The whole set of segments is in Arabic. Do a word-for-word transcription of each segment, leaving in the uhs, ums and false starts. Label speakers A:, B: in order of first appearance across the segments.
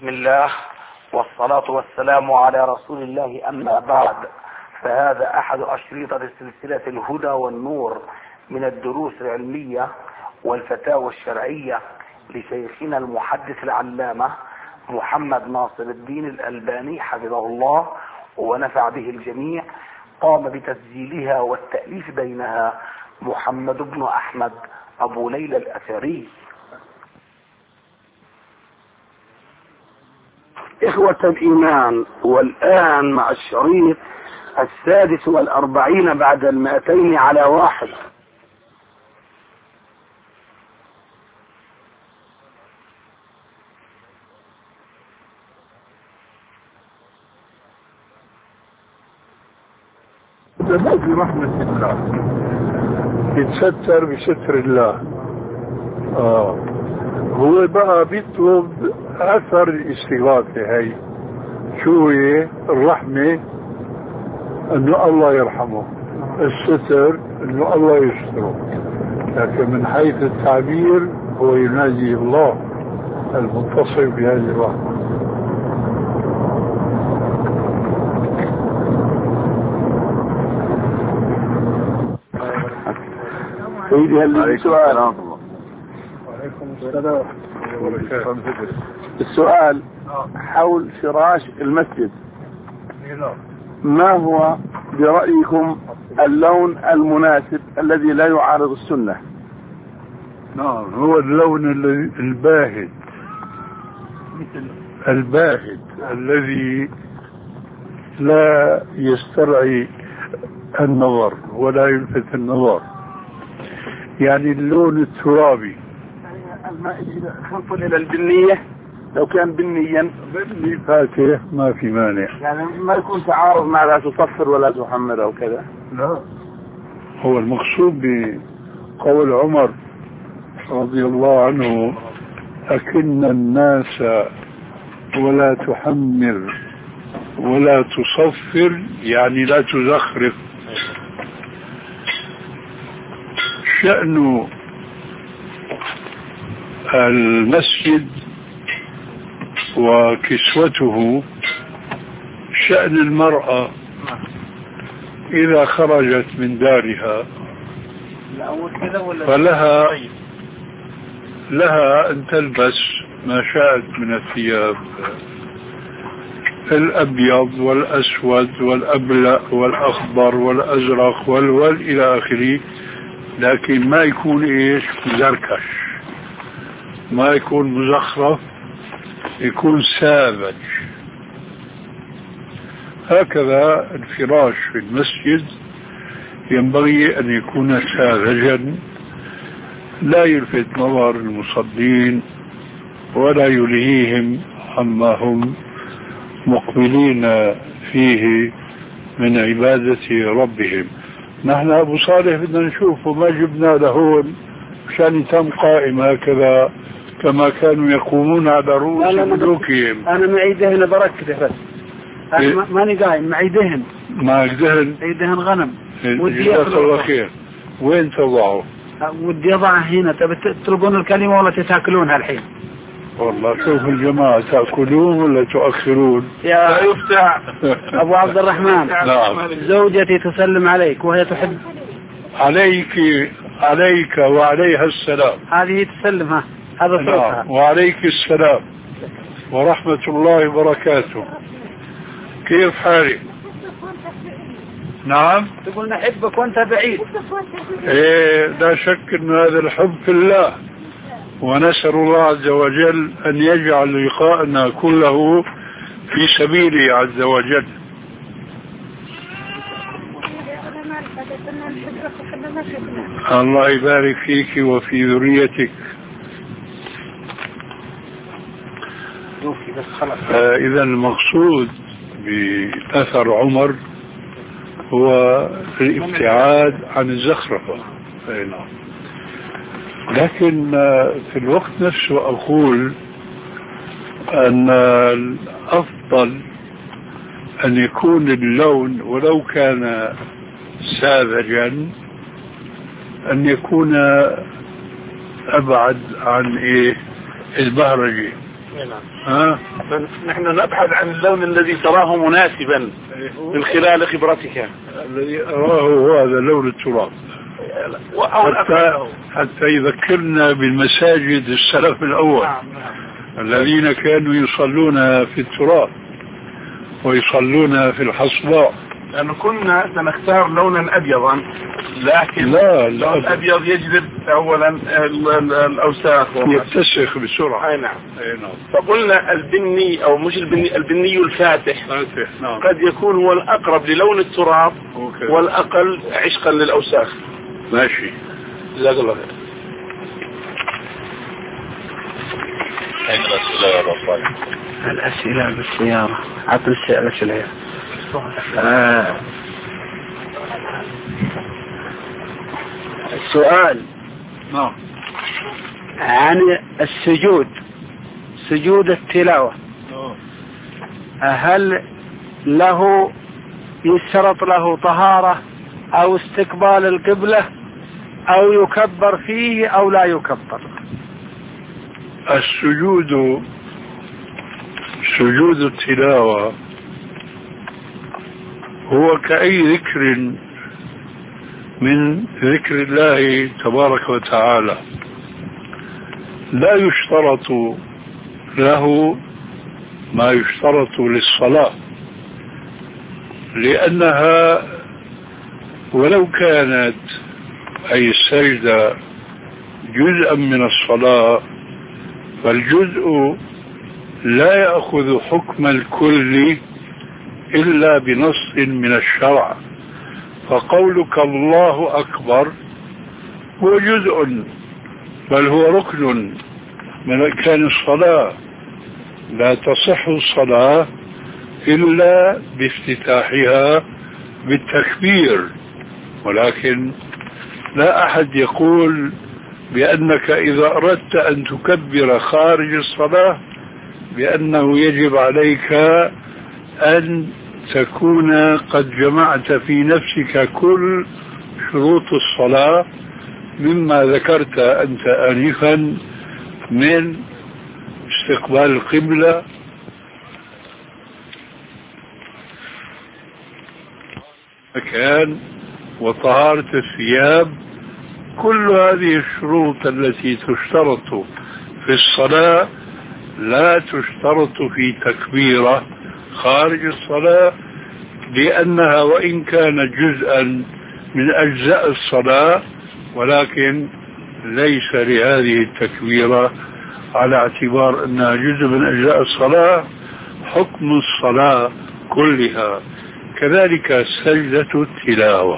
A: بسم الله والصلاة والسلام على رسول الله، أما بعد، فهذا أحد أشريطة سلسلة الهدى والنور من الدروس العلمية والفتاوى الشرعية لشيخنا المحدث العلامة محمد ناصر الدين الألباني حفظه الله ونفع به الجميع. قام بتسجيلها والتأليف بينها محمد بن أحمد أبو ليلى الأثري. إخوة الإيمان، والآن مع الشريط السادس والأربعين بعد المائتين على واحد.
B: برحمة الله يتستر بستر الله. آه. هو بقى بيطلب أثر الاستغاثة. هاي شو هي؟ الرحمة أنه الله يرحمه، الستر أنه الله يستره، لكن من حيث التعبير هو ينادي الله المتصف بهذه الرحمة.
A: سيدي هل سؤال؟
B: وعليكم السلام.
A: السؤال حول فراش المسجد، ما هو برأيكم اللون المناسب الذي لا يعارض السنة؟
B: نعم، هو اللون الباهت الباهت الذي لا يسترعي النظر ولا يلفت النظر، يعني اللون الترابي.
A: إذا خلط إلى البنية، لو كان بنيا
B: بني فاتح ما في مانع،
A: يعني ما يكون تعارض مع لا تصفر ولا تحمر أو كذا.
B: لا، هو المقصود بقول عمر رضي الله عنه: أكن الناس ولا تحمر ولا تصفر، يعني لا تزخرف. شأن المسجد وكسوته شأن المرأة إذا خرجت من دارها فلها لها أن تلبس ما شاءت من الثياب، الأبيض والأسود والأبلأ والأخضر والأزرق والول إلى آخره، لكن ما يكون إيش زركش، ما يكون مزخرف، يكون ساذج. هكذا الفراش في المسجد ينبغي أن يكون ساذجا، لا يلفت نظر المصلين ولا يلهيهم عما هم مقبلين فيه من عبادة ربهم. نحن أبو صالح بدنا نشوفه، ما جبنا لهون مشان يتم قائم هكذا كما كانوا يقومون على رؤوس ملوكهم.
A: أنا معي دهن بركته بس، أنا ماني قايم، معي دهن.
B: معك دهن؟
A: معي دهن غنم.
B: جزاك الله خير. وين تضعه؟
A: ودي أضعه هنا. تبي تطلبون الكلمة ولا تتاكلونها الحين؟
B: والله شوف الجماعة، تأكلون ولا تؤخرون؟
A: يا يفتح أبو عبد الرحمن.
B: نعم.
A: زوجتي تسلم عليك وهي تحب.
B: عليك عليك وعليها السلام.
A: هذه تسلم، ها هذا صوتها.
B: نعم. وعليك السلام ورحمة الله وبركاته. كيف حالك؟ نعم.
A: تقول نحبك وانت بعيد.
B: ايه، لا شك ان هذا الحب في الله، ونسأل الله عز وجل أن يجعل لقاءنا كله في سبيله عز وجل. الله يبارك فيك وفي ذريتك. آه إذا المقصود بأثر عمر هو الابتعاد عن الزخرفة. لكن في الوقت نفسه أقول أن الأفضل أن يكون اللون ولو كان ساذجا أن يكون أبعد عن إيه البهرجة. ها؟
C: نحن نبحث عن اللون الذي تراه مناسبا من خلال خبرتك.
B: الذي أراه هو هذا لون التراب، حتى, حتى يذكرنا بالمساجد السلف الأول الذين كانوا يصلون في التراب ويصلون في الحصباء.
C: لأنه كنا سنختار لونا أبيضا، لكن
B: لا
C: اللون الأبيض يجذب أولا الأوساخ
B: يتسخ بسرعة.
C: أي نعم. فقلنا البني أو مش البني، البني الفاتح
B: فاتح. نعم.
C: قد يكون هو الأقرب للون التراب. أوكي. والأقل عشقا للأوساخ.
B: ماشي.
C: جزاك الله خير.
D: أين الأسئلة يا رب؟
A: الأسئلة بالسيارة. عطل الأسئلة. آه. السؤال
B: نعم
A: عن السجود، سجود التلاوة، هل له يشترط له طهارة أو استقبال القبلة أو يكبر فيه أو لا يكبر؟
B: السجود، سجود التلاوة هو كأي ذكر من ذكر الله تبارك وتعالى، لا يشترط له ما يشترط للصلاة، لأنها ولو كانت أي السجدة جزءا من الصلاة فالجزء لا يأخذ حكم الكل إلا بنص من الشرع. فقولك الله أكبر هو جزء، بل هو ركن من أركان الصلاة، لا تصح الصلاة إلا بافتتاحها بالتكبير. ولكن لا أحد يقول بأنك إذا أردت أن تكبر خارج الصلاة بأنه يجب عليك أن تكون قد جمعت في نفسك كل شروط الصلاة مما ذكرت أنت آنفا من استقبال القبلة مكان وطهارة الثياب. كل هذه الشروط التي تشترط في الصلاة لا تشترط في تكبيرة خارج الصلاة، لأنها وإن كانت جزءا من أجزاء الصلاة ولكن ليس لهذه التكبيرة على اعتبار أنها جزء من أجزاء الصلاة حكم الصلاة كلها. كذلك سجدة التلاوة،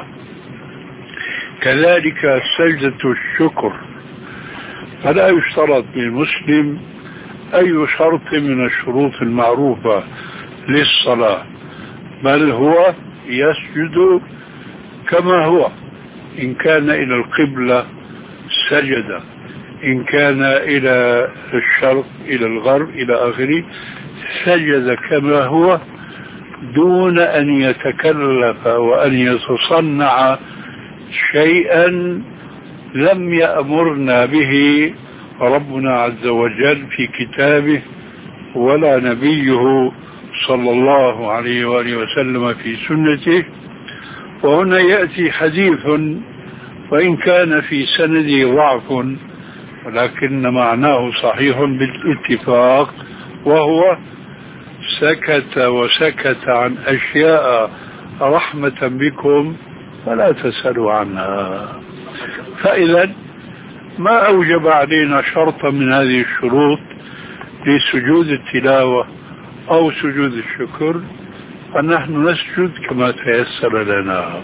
B: كذلك سجدة الشكر، فلا يشترط للمسلم أي شرط من الشروط المعروفة للصلاة، بل هو يسجد كما هو، إن كان إلى القبلة سجد، إن كان إلى الشرق إلى الغرب إلى آخره سجد كما هو، دون أن يتكلف وأن يتصنع شيئا لم يأمرنا به ربنا عز وجل في كتابه ولا نبيه صلى الله عليه وآله وسلم في سنته. وهنا يأتي حديث وإن كان في سنده ضعف ولكن معناه صحيح بالاتفاق، وهو سكت وسكت عن أشياء رحمة بكم فلا تسألوا عنها. فإذا ما أوجب علينا شرطا من هذه الشروط لسجود التلاوة أو سجود الشكر، فنحن نسجد كما تيسر لنا.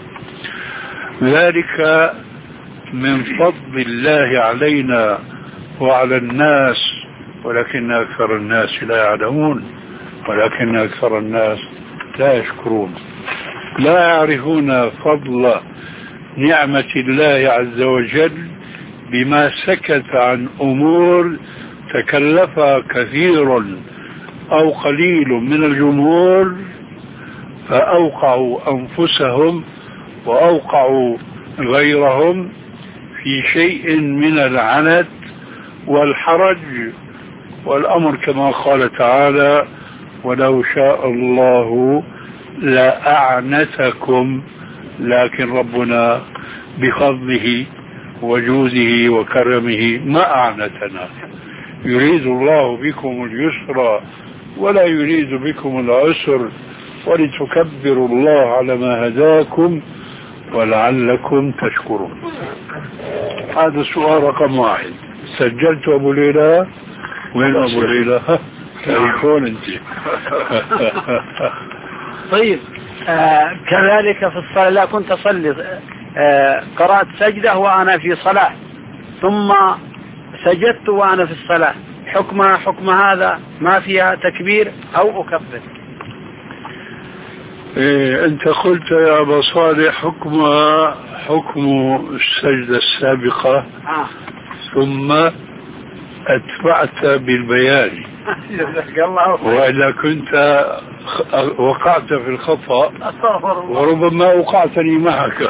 B: ذلك من فضل الله علينا وعلى الناس، ولكن أكثر الناس لا يعلمون، ولكن أكثر الناس لا يشكرون، لا يعرفون فضل نعمة الله عز وجل بما سكت عن أمور تكلفها كثير أو قليل من الجمهور فأوقعوا أنفسهم وأوقعوا غيرهم في شيء من العنت والحرج والأمر كما قال تعالى ولو شاء الله لأعنتكم، لكن ربنا بفضله وجوده وكرمه ما أعنتنا. يريد الله بكم اليسر ولا يريد بكم العسر ولتكبروا الله على ما هداكم ولعلكم تشكرون. هذا السؤال رقم واحد. سجلت أبو ليلى؟ وين أبو ليلى؟ تليفون انت.
E: طيب آه كذلك في الصلاة، لا كنت أصلي آه قرأت سجدة وأنا في صلاة ثم سجدت وأنا في الصلاة، حكمها حكم هذا ما فيها تكبير أو أكبر؟
B: إيه أنت قلت يا أبا صالح حكمها حكم السجدة السابقة
E: آه.
B: ثم أتبعت بالبيان وإلا كنت وقعت في الخطأ وربما وقعتني معك.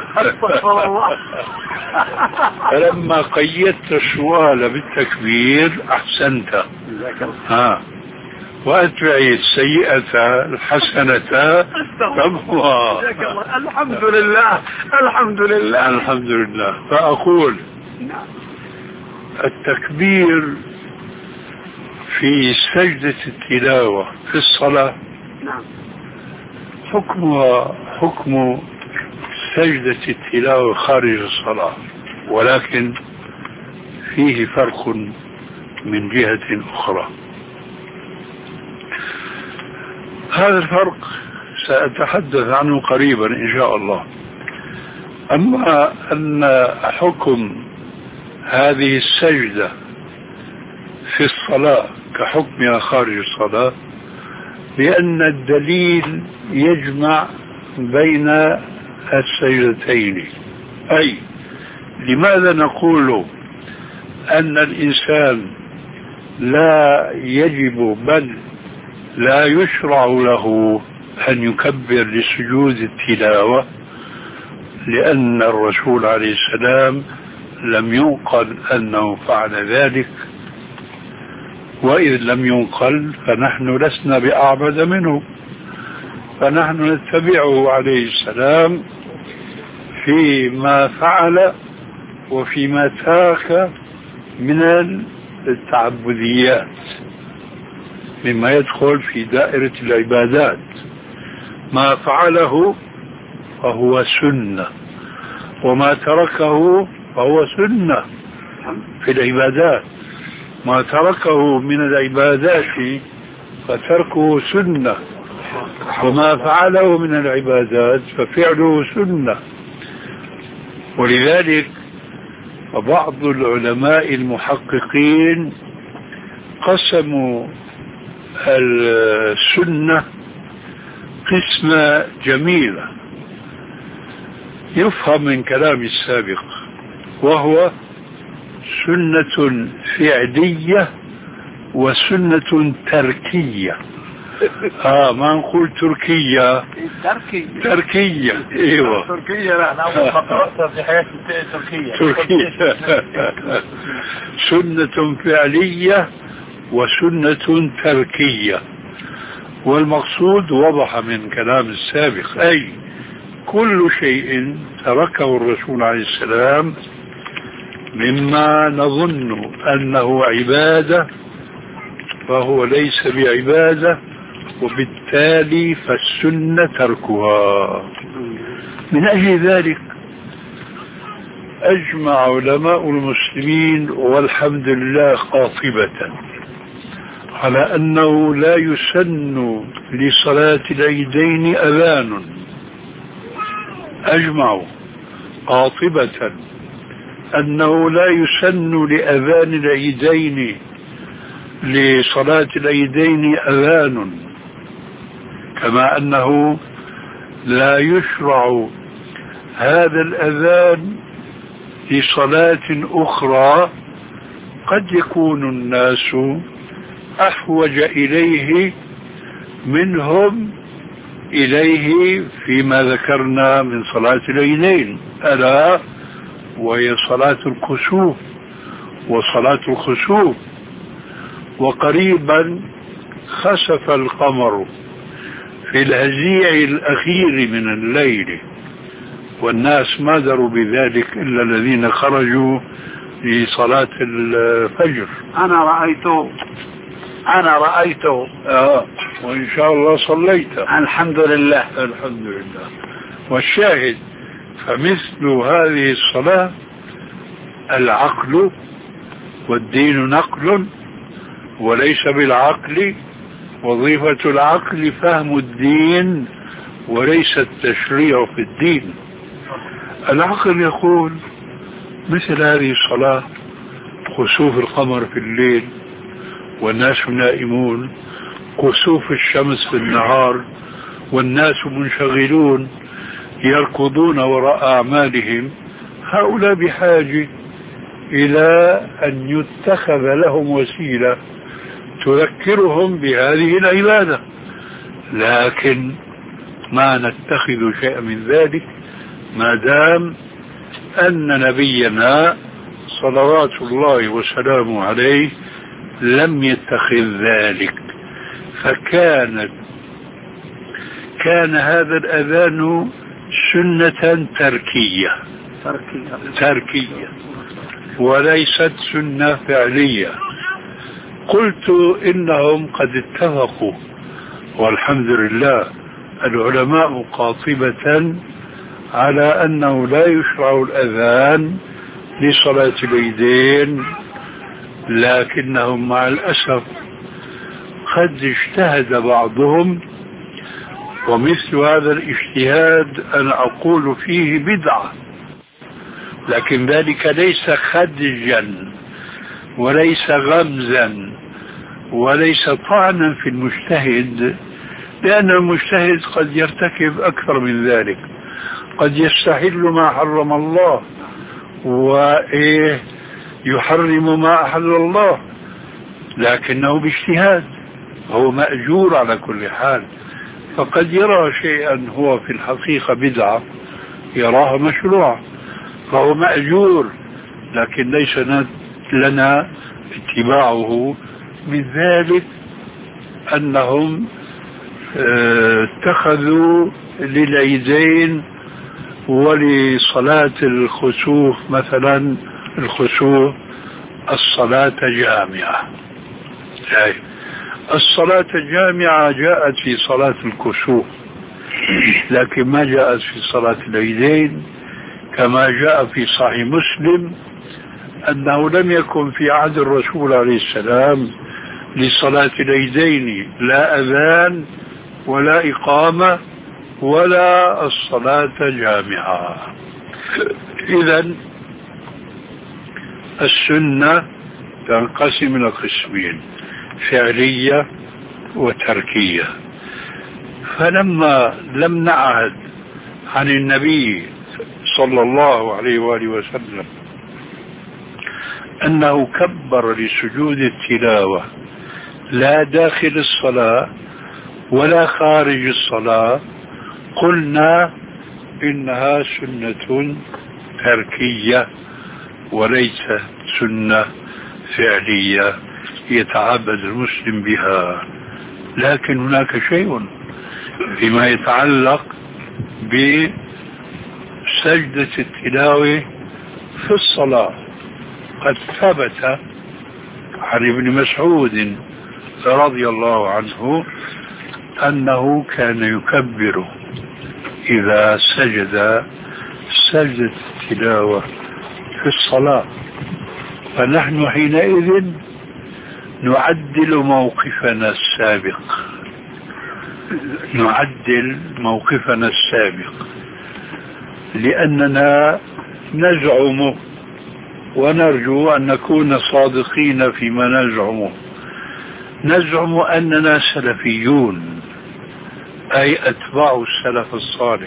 B: فلما قيدت السؤال بالتكبير أحسنت. ها وأتبعي السيئة الحسنة تمحوها.
E: الحمد لله الحمد لله
B: الحمد لله. فأقول التكبير في سجدة التلاوة في الصلاة حكمها حكم سجدة التلاوة خارج الصلاة، ولكن فيه فرق من جهة أخرى. هذا الفرق سأتحدث عنه قريبا إن شاء الله. أما أن حكم هذه السجدة في الصلاة كحكمها خارج الصلاة، لأن الدليل يجمع بين السجدتين. أي لماذا نقول أن الإنسان لا يجب بل لا يشرع له أن يكبر لسجود التلاوة؟ لأن الرسول عليه السلام لم ينقل أنه فعل ذلك، وإذ لم ينقل فنحن لسنا بأعبد منه، فنحن نتبعه عليه السلام فيما فعل وفيما ترك من التعبديات مما يدخل في دائرة العبادات. ما فعله فهو سنة وما تركه فهو سنة في العبادات. ما تركه من العبادات فتركه سنة، وما فعله من العبادات ففعله سنة. ولذلك بعض العلماء المحققين قسموا السنة قسمة جميلة يفهم من كلام السابق، وهو سنة فعلية وسنة تركية. اه ما نقول تركية،
E: تركي
B: تركية. ايوه
E: تركية. لا انا في حياتي تركية.
B: تركية. سنة فعلية وسنة تركية. والمقصود وضح من كلام السابق، أي كل شيء تركه الرسول عليه السلام مما نظن أنه عبادة فهو ليس بعبادة، وبالتالي فالسنة تركها. من أجل ذلك أجمع علماء المسلمين والحمد لله قاطبة على أنه لا يسن لصلاة العيدين أذان. أجمعوا قاطبة أنه لا يسن لأذان العيدين لصلاة العيدين أذان، كما أنه لا يشرع هذا الأذان لصلاة أخرى قد يكون الناس أحوج إليه منهم إليه فيما ذكرنا من صلاة العيدين، ألا وهي صلاة الكسوف وصلاة الخسوف. وقريبا خسف القمر في الهزيع الأخير من الليل، والناس ما دروا بذلك إلا الذين خرجوا لصلاة الفجر.
E: أنا رأيته أنا رأيته
B: آه وإن شاء الله صليت.
E: الحمد لله.
B: الحمد لله. والشاهد فمثل هذه الصلاة العقل، والدين نقل وليس بالعقل، وظيفة العقل فهم الدين وليس التشريع في الدين. العقل يقول مثل هذه الصلاة خسوف القمر في الليل والناس نائمون، كسوف الشمس في النهار والناس منشغلون يركضون وراء أعمالهم، هؤلاء بحاجة إلى أن يتخذ لهم وسيلة تذكرهم بهذه العبادة، لكن ما نتخذ شيئا من ذلك ما دام أن نبينا صلوات الله وسلامه عليه لم يتخذ ذلك. فكانت كان هذا الأذان سنة تركية تركية وليست سنة فعلية. قلت إنهم قد اتفقوا والحمد لله العلماء قاطبة على أنه لا يشرع الأذان لصلاة العيدين، لكنهم مع الأسف قد اجتهد بعضهم، ومثل هذا الاجتهاد أنا أقول فيه بدعة، لكن ذلك ليس خدجا وليس غمزا وليس طعنا في المجتهد، لأن المجتهد قد يرتكب أكثر من ذلك، قد يستحل ما حرم الله وإيه يحرم ما أحل الله، لكنه باجتهاد هو مأجور على كل حال. فقد يرى شيئا هو في الحقيقة بدعة يراها مشروع فهو مأجور، لكن ليس لنا اتباعه. من ذلك أنهم اتخذوا للعيدين ولصلاة الخسوف مثلا الخسوف الصلاة جامعة. الصلاة الجامعة جاءت في صلاة الكسوف، لكن ما جاءت في صلاة العيدين، كما جاء في صحيح مسلم أنه لم يكن في عهد الرسول عليه السلام لصلاة العيدين لا أذان ولا إقامة ولا الصلاة جامعة. إذن السنة تنقسم إلى قسمين، فعلية وتركية. فلما لم نعهد عن النبي صلى الله عليه وآله وسلم أنه كبر لسجود التلاوة لا داخل الصلاة ولا خارج الصلاة، قلنا إنها سنة تركية وليست سنة فعلية يتعبد المسلم بها. لكن هناك شيء فيما يتعلق بسجدة التلاوة في الصلاة. قد ثبت عن ابن مسعود رضي الله عنه أنه كان يكبر إذا سجد سجدة التلاوة في الصلاة، فنحن حينئذ نعدل موقفنا السابق نعدل موقفنا السابق لأننا نزعم ونرجو أن نكون صادقين فيما نزعمه. نزعم أننا سلفيون، أي أتباع السلف الصالح،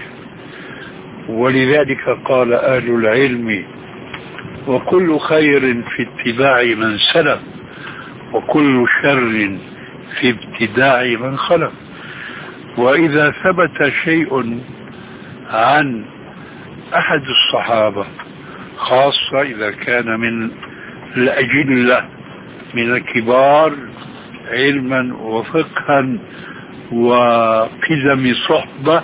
B: ولذلك قال أهل العلم: وكل خير في اتباع من سلف، وكل شر في ابتداع من خلف. وإذا ثبت شيء عن أحد الصحابة، خاصة إذا كان من الأجلة من الكبار علما وفقها وقدم صحبة،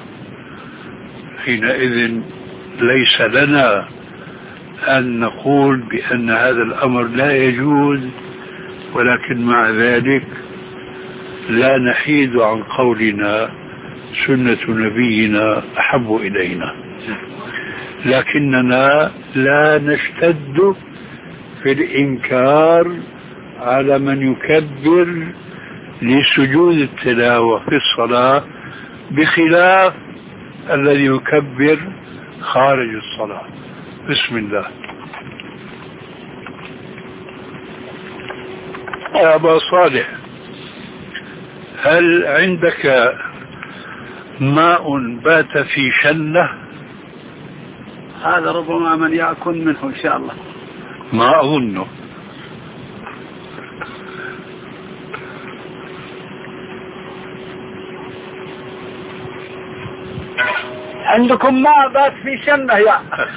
B: حينئذ ليس لنا أن نقول بأن هذا الأمر لا يجوز، ولكن مع ذلك لا نحيد عن قولنا سنة نبينا أحب إلينا، لكننا لا نشتد في الإنكار على من يكبر لسجود التلاوة في الصلاة، بخلاف الذي يكبر خارج الصلاة. بسم الله. يا أبا صالح، هل عندك ماء بات في شنة؟
E: هذا ربما من يأكل منه إن شاء الله.
B: ما أظنه.
E: عندكم ماء بات في شنة يا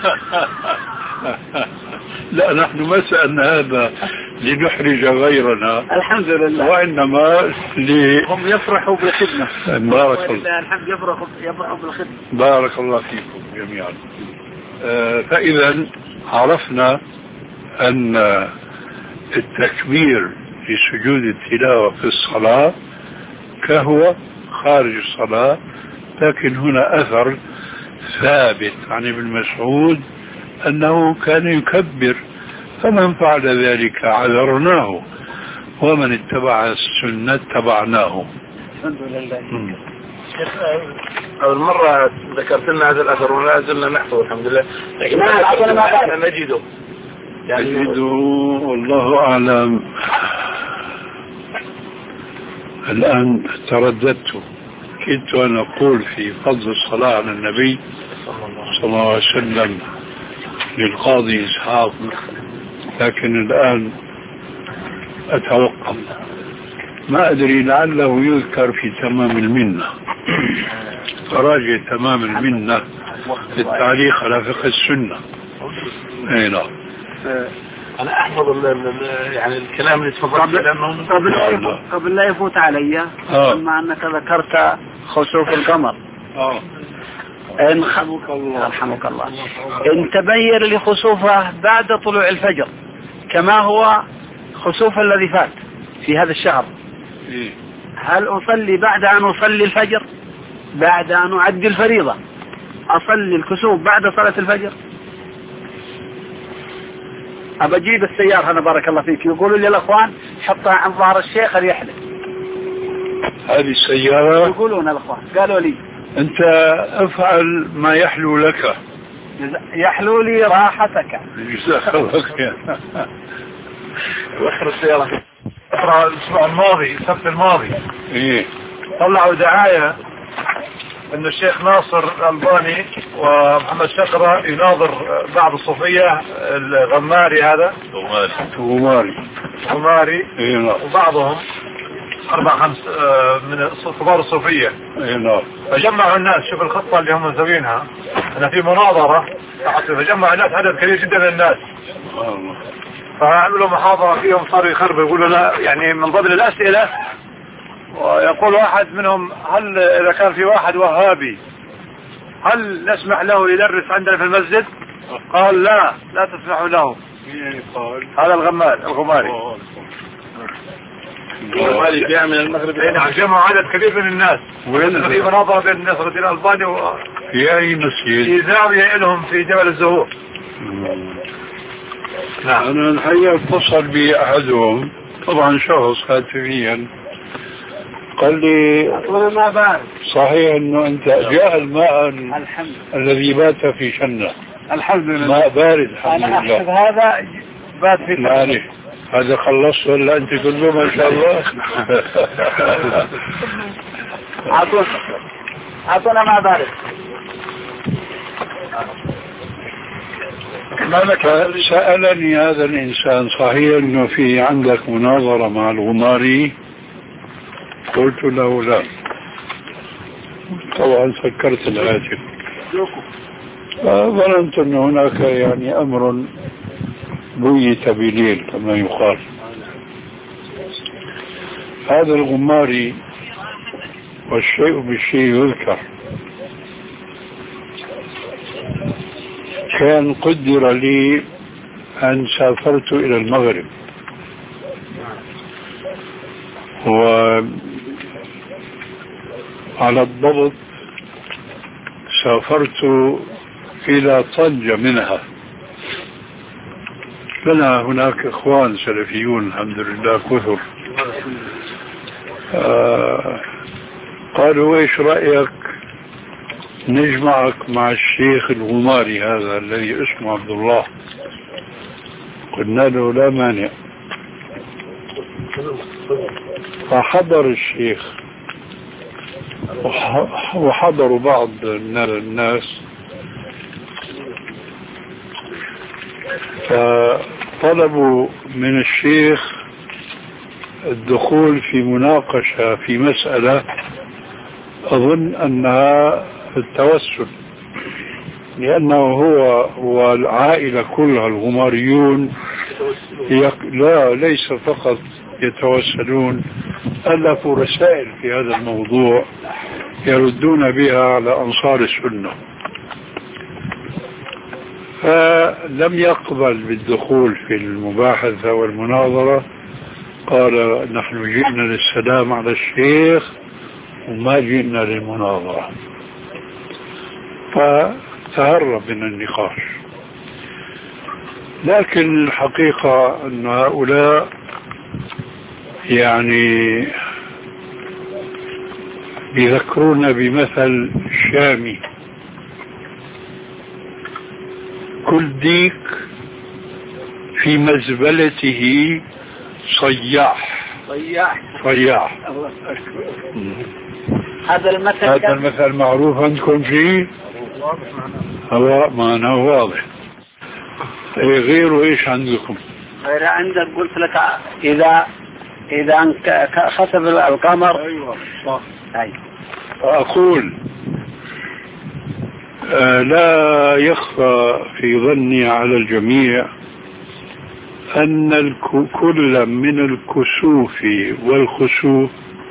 B: لا، نحن ما سألنا هذا لنحرج غيرنا،
E: الحمد لله،
B: وإنما ل...
E: هم يفرحوا بالخدمة.
B: بارك الله.
E: الحمد يفرحوا يفرحوا بالخدمة.
B: بارك الله فيكم جميعا. آه فإذا عرفنا أن التكبير في سجود التلاوة في الصلاة كهو خارج الصلاة، لكن هنا أثر ثابت عن ابن مسعود أنه كان يكبر، فمن فعل ذلك عذرناه، ومن اتبع السنة اتبعناه.
E: الحمد لله.
C: أول مرة ذكرت لنا هذا الأثر ولا زلنا نحفظه الحمد لله، لكن ما نجده
B: يعني نجده والله أعلم. الآن ترددت، كنت أن أقول في فضل الصلاة على النبي صلى الله عليه وسلم للقاضي إسحاق، لكن الآن أتوقف. ما أدري لعله يذكر في تمام المنة، راجع تمام المنة في التعليق على فقه السنة. أي نعم.
C: أنا أحفظ يعني الكلام اللي تفضلت لأنه
E: قبل قبل لا يفوت علي، بما أنك ذكرت خسوف القمر.
B: آه.
E: إن خلوك الله رحمك الله، إن تبين لخسوفه بعد طلوع الفجر كما هو خسوف الذي فات في هذا الشهر، هل أصلي بعد أن أصلي الفجر، بعد أن أعدي الفريضة أصلي الكسوف بعد صلاة الفجر؟ أبى أجيب السيارة أنا بارك الله فيك، يقولوا لي الأخوان حطها عن ظهر الشيخ يحلق.
B: هذه السيارة
E: يقولون الأخوان، قالوا لي
B: أنت افعل ما يحلو لك.
E: يحلو لي راحتك.
B: جزاك الله خير.
C: وآخر السيارة الأسبوع الماضي السبت الماضي
B: إيه
C: طلعوا دعاية أن الشيخ ناصر الألباني ومحمد شقرة يناظر بعض الصوفية، الغماري هذا
B: غماري
C: غماري
B: إيه
C: وبعضهم أربع خمس من كبار الصوفية.
B: إيه نعم.
C: فجمعوا الناس، شوف الخطة اللي هم مسوينها، أن في مناظرة فجمعوا الناس عدد كبير جدا من الناس، فعملوا محاضرة فيهم، صاروا يخربوا يقولوا لا يعني من ضمن الأسئلة، ويقول واحد منهم هل إذا كان في واحد وهابي هل نسمح له يدرس عندنا في المسجد؟ قال لا لا تسمحوا له. هذا الغمار الغماري الغماري جاء من المغرب. جمعوا عدد كبير من الناس، في مناظرة بين نصر الدين الألباني و
B: في أي مسجد؟
C: في زاوية لهم في جبل الزهور.
B: نعم. أنا الحقيقة اتصل بي أحدهم، طبعا شخص هاتفيا، قال لي
E: ما بارد
B: صحيح انه انت جاء الماء الذي بات في شنة.
E: الحمد لله
B: ماء بارد الحمد
E: لله.
B: لله.
E: أنا هذا بات في
B: معلش هذا خلصت ولا انت كله ما شاء الله.
E: اعطونا اعطونا ماء بارد.
B: سألني هذا الإنسان صحيح أنه في عندك مناظرة مع الغماري؟ قلت له لا. طبعا سكرت الهاتف، ظننت أن هناك يعني أمر بيت بليل كما يقال. هذا الغماري والشيء بالشيء يذكر كان قدر لي أن سافرت إلى المغرب وعلى الضبط سافرت إلى طنجة منها. لنا هناك إخوان سلفيون الحمد لله كثر. آه قالوا إيش رأيك نجمعك مع الشيخ الغماري هذا الذي اسمه عبد الله؟ قلنا له لا مانع. فحضر الشيخ وحضروا بعض الناس، فطلبوا من الشيخ الدخول في مناقشة في مسألة أظن أنها التوسل، لأنه هو والعائلة كلها الغماريون يق... لا ليس فقط يتوسلون، ألفوا رسائل في هذا الموضوع يردون بها على أنصار السنة. فلم يقبل بالدخول في المباحثة والمناظرة، قال نحن جئنا للسلام على الشيخ وما جئنا للمناظرة، فتهرب من النقاش. لكن الحقيقة أن هؤلاء يعني يذكرون بمثل شامي: كل ديك في مزبلته صياح
E: صياح
B: صياح.
E: هذا المثل
B: هذا المثل معروف عندكم فيه؟ هو معناه واضح. غيره ايش عندكم؟
E: غير عندك قلت لك اذا اذا خسف القمر.
B: ايوه صح.
E: أيوة.
B: اقول آه لا يخفى في ظني على الجميع أن كل من الكسوف والخسوف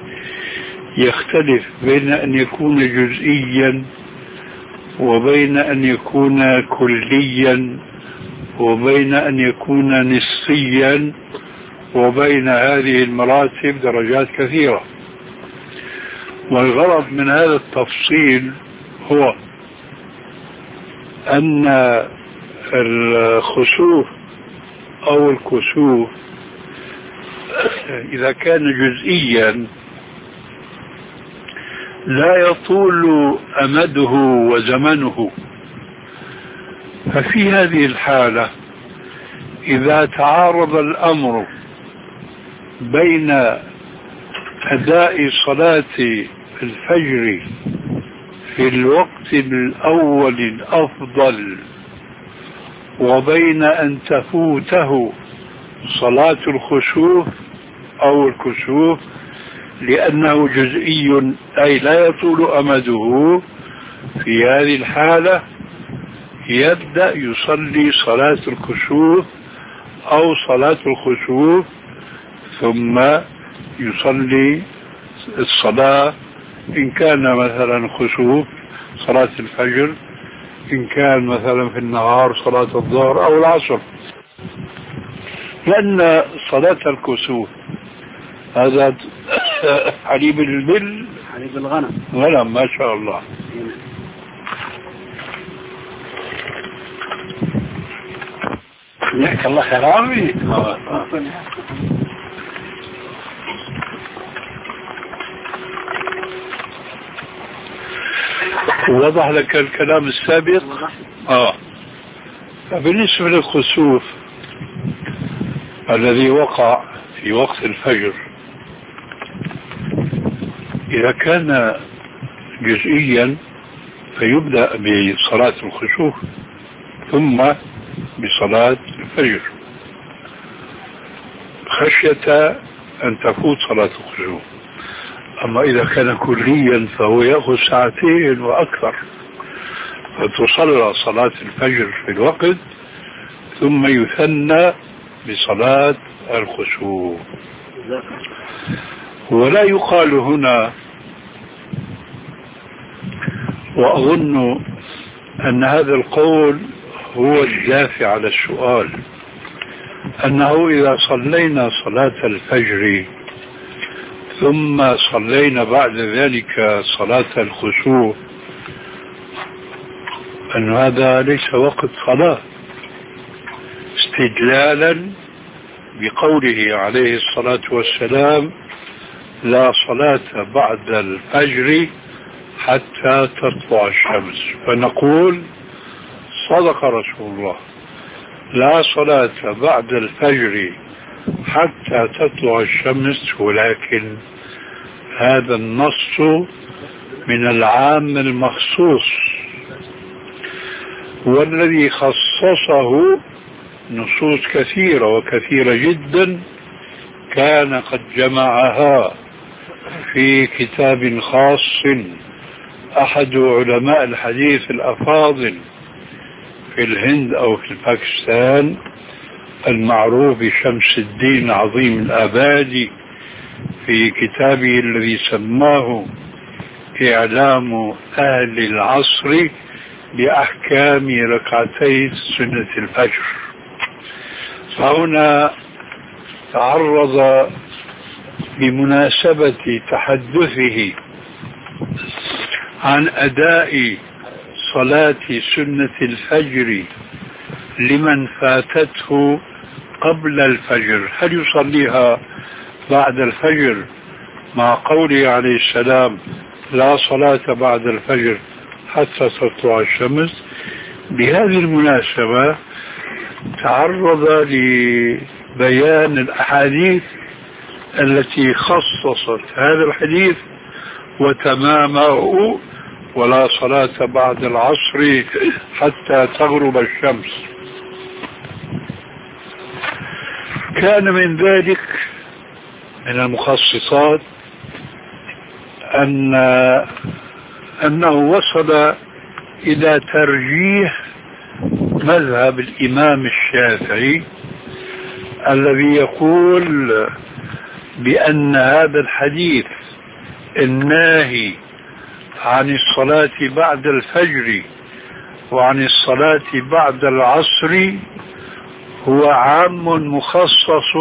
B: يختلف بين أن يكون جزئيا وبين أن يكون كليا وبين أن يكون نصفيا، وبين هذه المراتب درجات كثيرة. والغرض من هذا التفصيل هو أن الخسوف أو الكسوف إذا كان جزئيا لا يطول أمده وزمنه، ففي هذه الحالة إذا تعارض الأمر بين أداء صلاة الفجر في الوقت الأول الأفضل وبين أن تفوته صلاة الخسوف أو الكسوف لأنه جزئي أي لا يطول أمده، في هذه الحالة يبدأ يصلي صلاة الكسوف أو صلاة الخسوف ثم يصلي الصلاة إن كان مثلا خسوف صلاة الفجر، إن كان مثلا في النهار صلاة الظهر أو العصر. لأن صلاة الكسوف هذا حليب البل
E: حليب الغنم
B: غنم ما شاء الله.
E: يحكي الله خرامي.
B: وضح لك الكلام السابق. آه. بالنسبة للخسوف الذي وقع في وقت الفجر، إذا كان جزئيا فيبدأ بصلاة الخسوف ثم بصلاة الفجر خشية أن تفوت صلاة الخسوف. أما إذا كان كليا فهو يأخذ ساعتين وأكثر، فتصلى صلاة الفجر في الوقت ثم يثنى بصلاة الخسوف. ولا يقال هنا، وأظن أن هذا القول هو الدافع على السؤال، أنه إذا صلينا صلاة الفجر ثم صلينا بعد ذلك صلاة الخسوف أن هذا ليس وقت صلاة، استدلالا بقوله عليه الصلاة والسلام: لا صلاة بعد الفجر حتى تطلع الشمس. فنقول صدق رسول الله، لا صلاة بعد الفجر حتى تطلع الشمس، ولكن هذا النص من العام المخصوص، والذي خصصه نصوص كثيرة وكثيرة جدا كان قد جمعها في كتاب خاص أحد علماء الحديث الأفاضل في الهند أو في باكستان المعروف بشمس الدين عظيم الآبادي، في كتابه الذي سماه إعلام أهل العصر بأحكام ركعتي سنة الفجر. فهنا تعرض بمناسبة تحدثه عن أداء صلاة سنة الفجر لمن فاتته قبل الفجر، هل يصليها بعد الفجر مع قوله عليه السلام: لا صلاة بعد الفجر حتى تطلع الشمس. بهذه المناسبة تعرض لبيان الأحاديث التي خصصت هذا الحديث وتمامه: ولا صلاة بعد العصر حتى تغرب الشمس. كان من ذلك من المخصصات أن أنه وصل إلى ترجيح مذهب الإمام الشافعي الذي يقول بأن هذا الحديث الناهي عن الصلاة بعد الفجر وعن الصلاة بعد العصر هو عام مخصص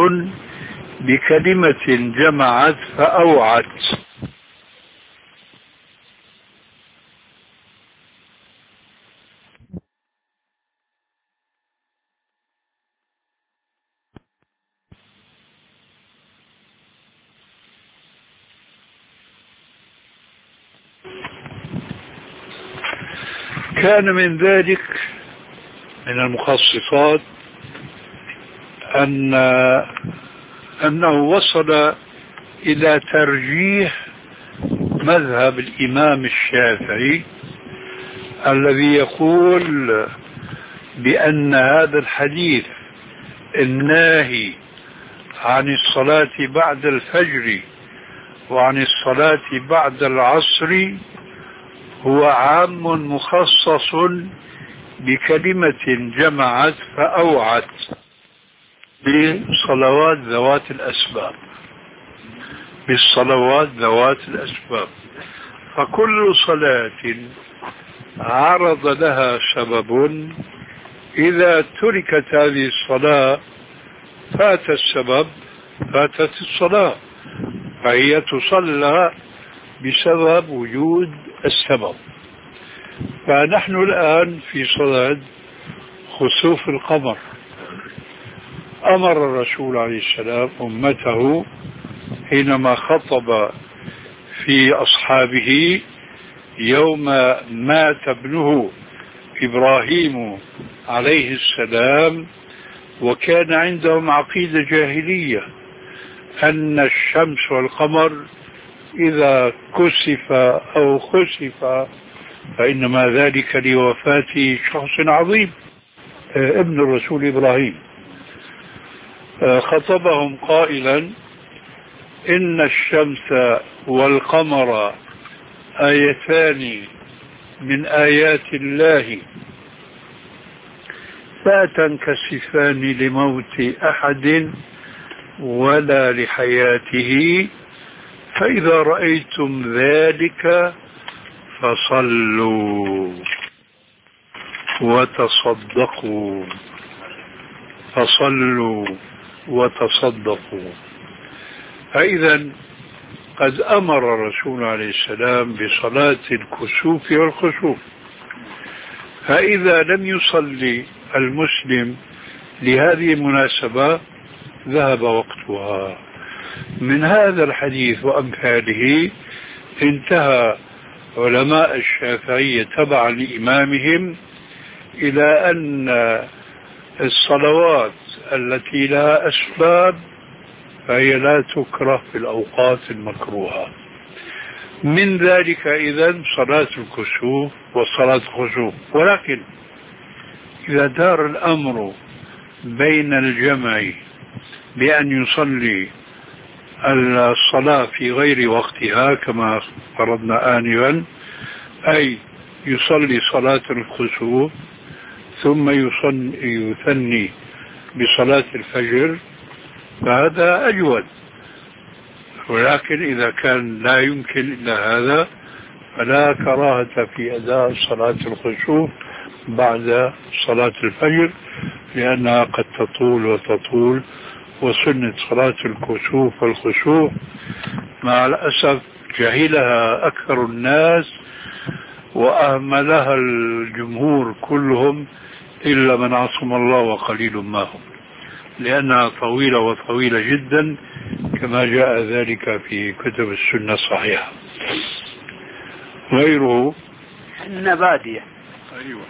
B: بكلمة جمعت فأوعت. كان من ذلك من المخصصات أن أنه وصل إلى ترجيح مذهب الإمام الشافعي الذي يقول بأن هذا الحديث الناهي عن الصلاة بعد الفجر وعن الصلاة بعد العصر هو عام مخصص بكلمة جمعت فأوعت بالصلوات ذوات الأسباب، بالصلوات ذوات الأسباب. فكل صلاة عرض لها سبب إذا تركت هذه الصلاة فات السبب، فاتت الصلاة، فهي تصلى بسبب وجود السبب. فنحن الآن في صلاة خسوف القمر، أمر الرسول عليه السلام أمته حينما خطب في أصحابه يوم مات ابنه إبراهيم عليه السلام، وكان عندهم عقيدة جاهلية أن الشمس والقمر إذا كسف أو خسف فإنما ذلك لوفاة شخص عظيم ابن الرسول إبراهيم. خطبهم قائلا: إن الشمس والقمر آيتان من آيات الله لا تنكسفان لموت أحد ولا لحياته، فإذا رأيتم ذلك فصلوا وتصدقوا فصلوا وتصدقوا. فإذا قد أمر الرسول عليه السلام بصلاة الكسوف والخسوف، فإذا لم يصلي المسلم لهذه المناسبة ذهب وقتها. من هذا الحديث وأمثاله انتهى علماء الشافعية تبعا لإمامهم إلى أن الصلوات التي لها أسباب فهي لا تكره في الأوقات المكروهة. من ذلك إذن صلاة الكسوف وصلاة الخسوف. ولكن إذا دار الأمر بين الجمع بأن يصلي الصلاة في غير وقتها كما فرضنا آنفا، أي يصلي صلاة الكسوف ثم يثني بصلاة الفجر، فهذا أجود. ولكن إذا كان لا يمكن إلا هذا فلا كراهة في أداء صلاة الخسوف بعد صلاة الفجر، لأنها قد تطول وتطول. وسنة صلاة الكسوف والخسوف مع الأسف جهلها أكثر الناس وأهملها الجمهور كلهم إلا من عصم الله وقليل ما هم، لأنها طويلة وطويلة جدا كما جاء ذلك في كتب السنة الصحيحة. غيره
E: النبادية.
B: أيوة.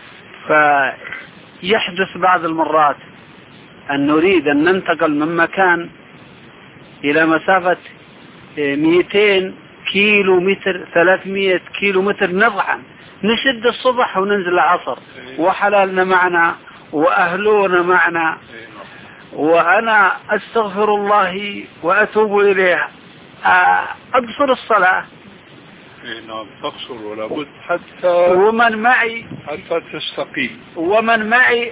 E: فيحدث بعض المرات أن نريد أن ننتقل من مكان إلى مسافة مئتين كيلو متر ثلاثمائة كيلو متر نضعا، نشد الصبح وننزل العصر وحلالنا معنا وأهلونا معنا، وأنا أستغفر الله وأتوب إليه أقصر الصلاة.
B: نعم تقصر ولا بد حتى
E: ومن معي
B: حتى تستقيم،
E: ومن معي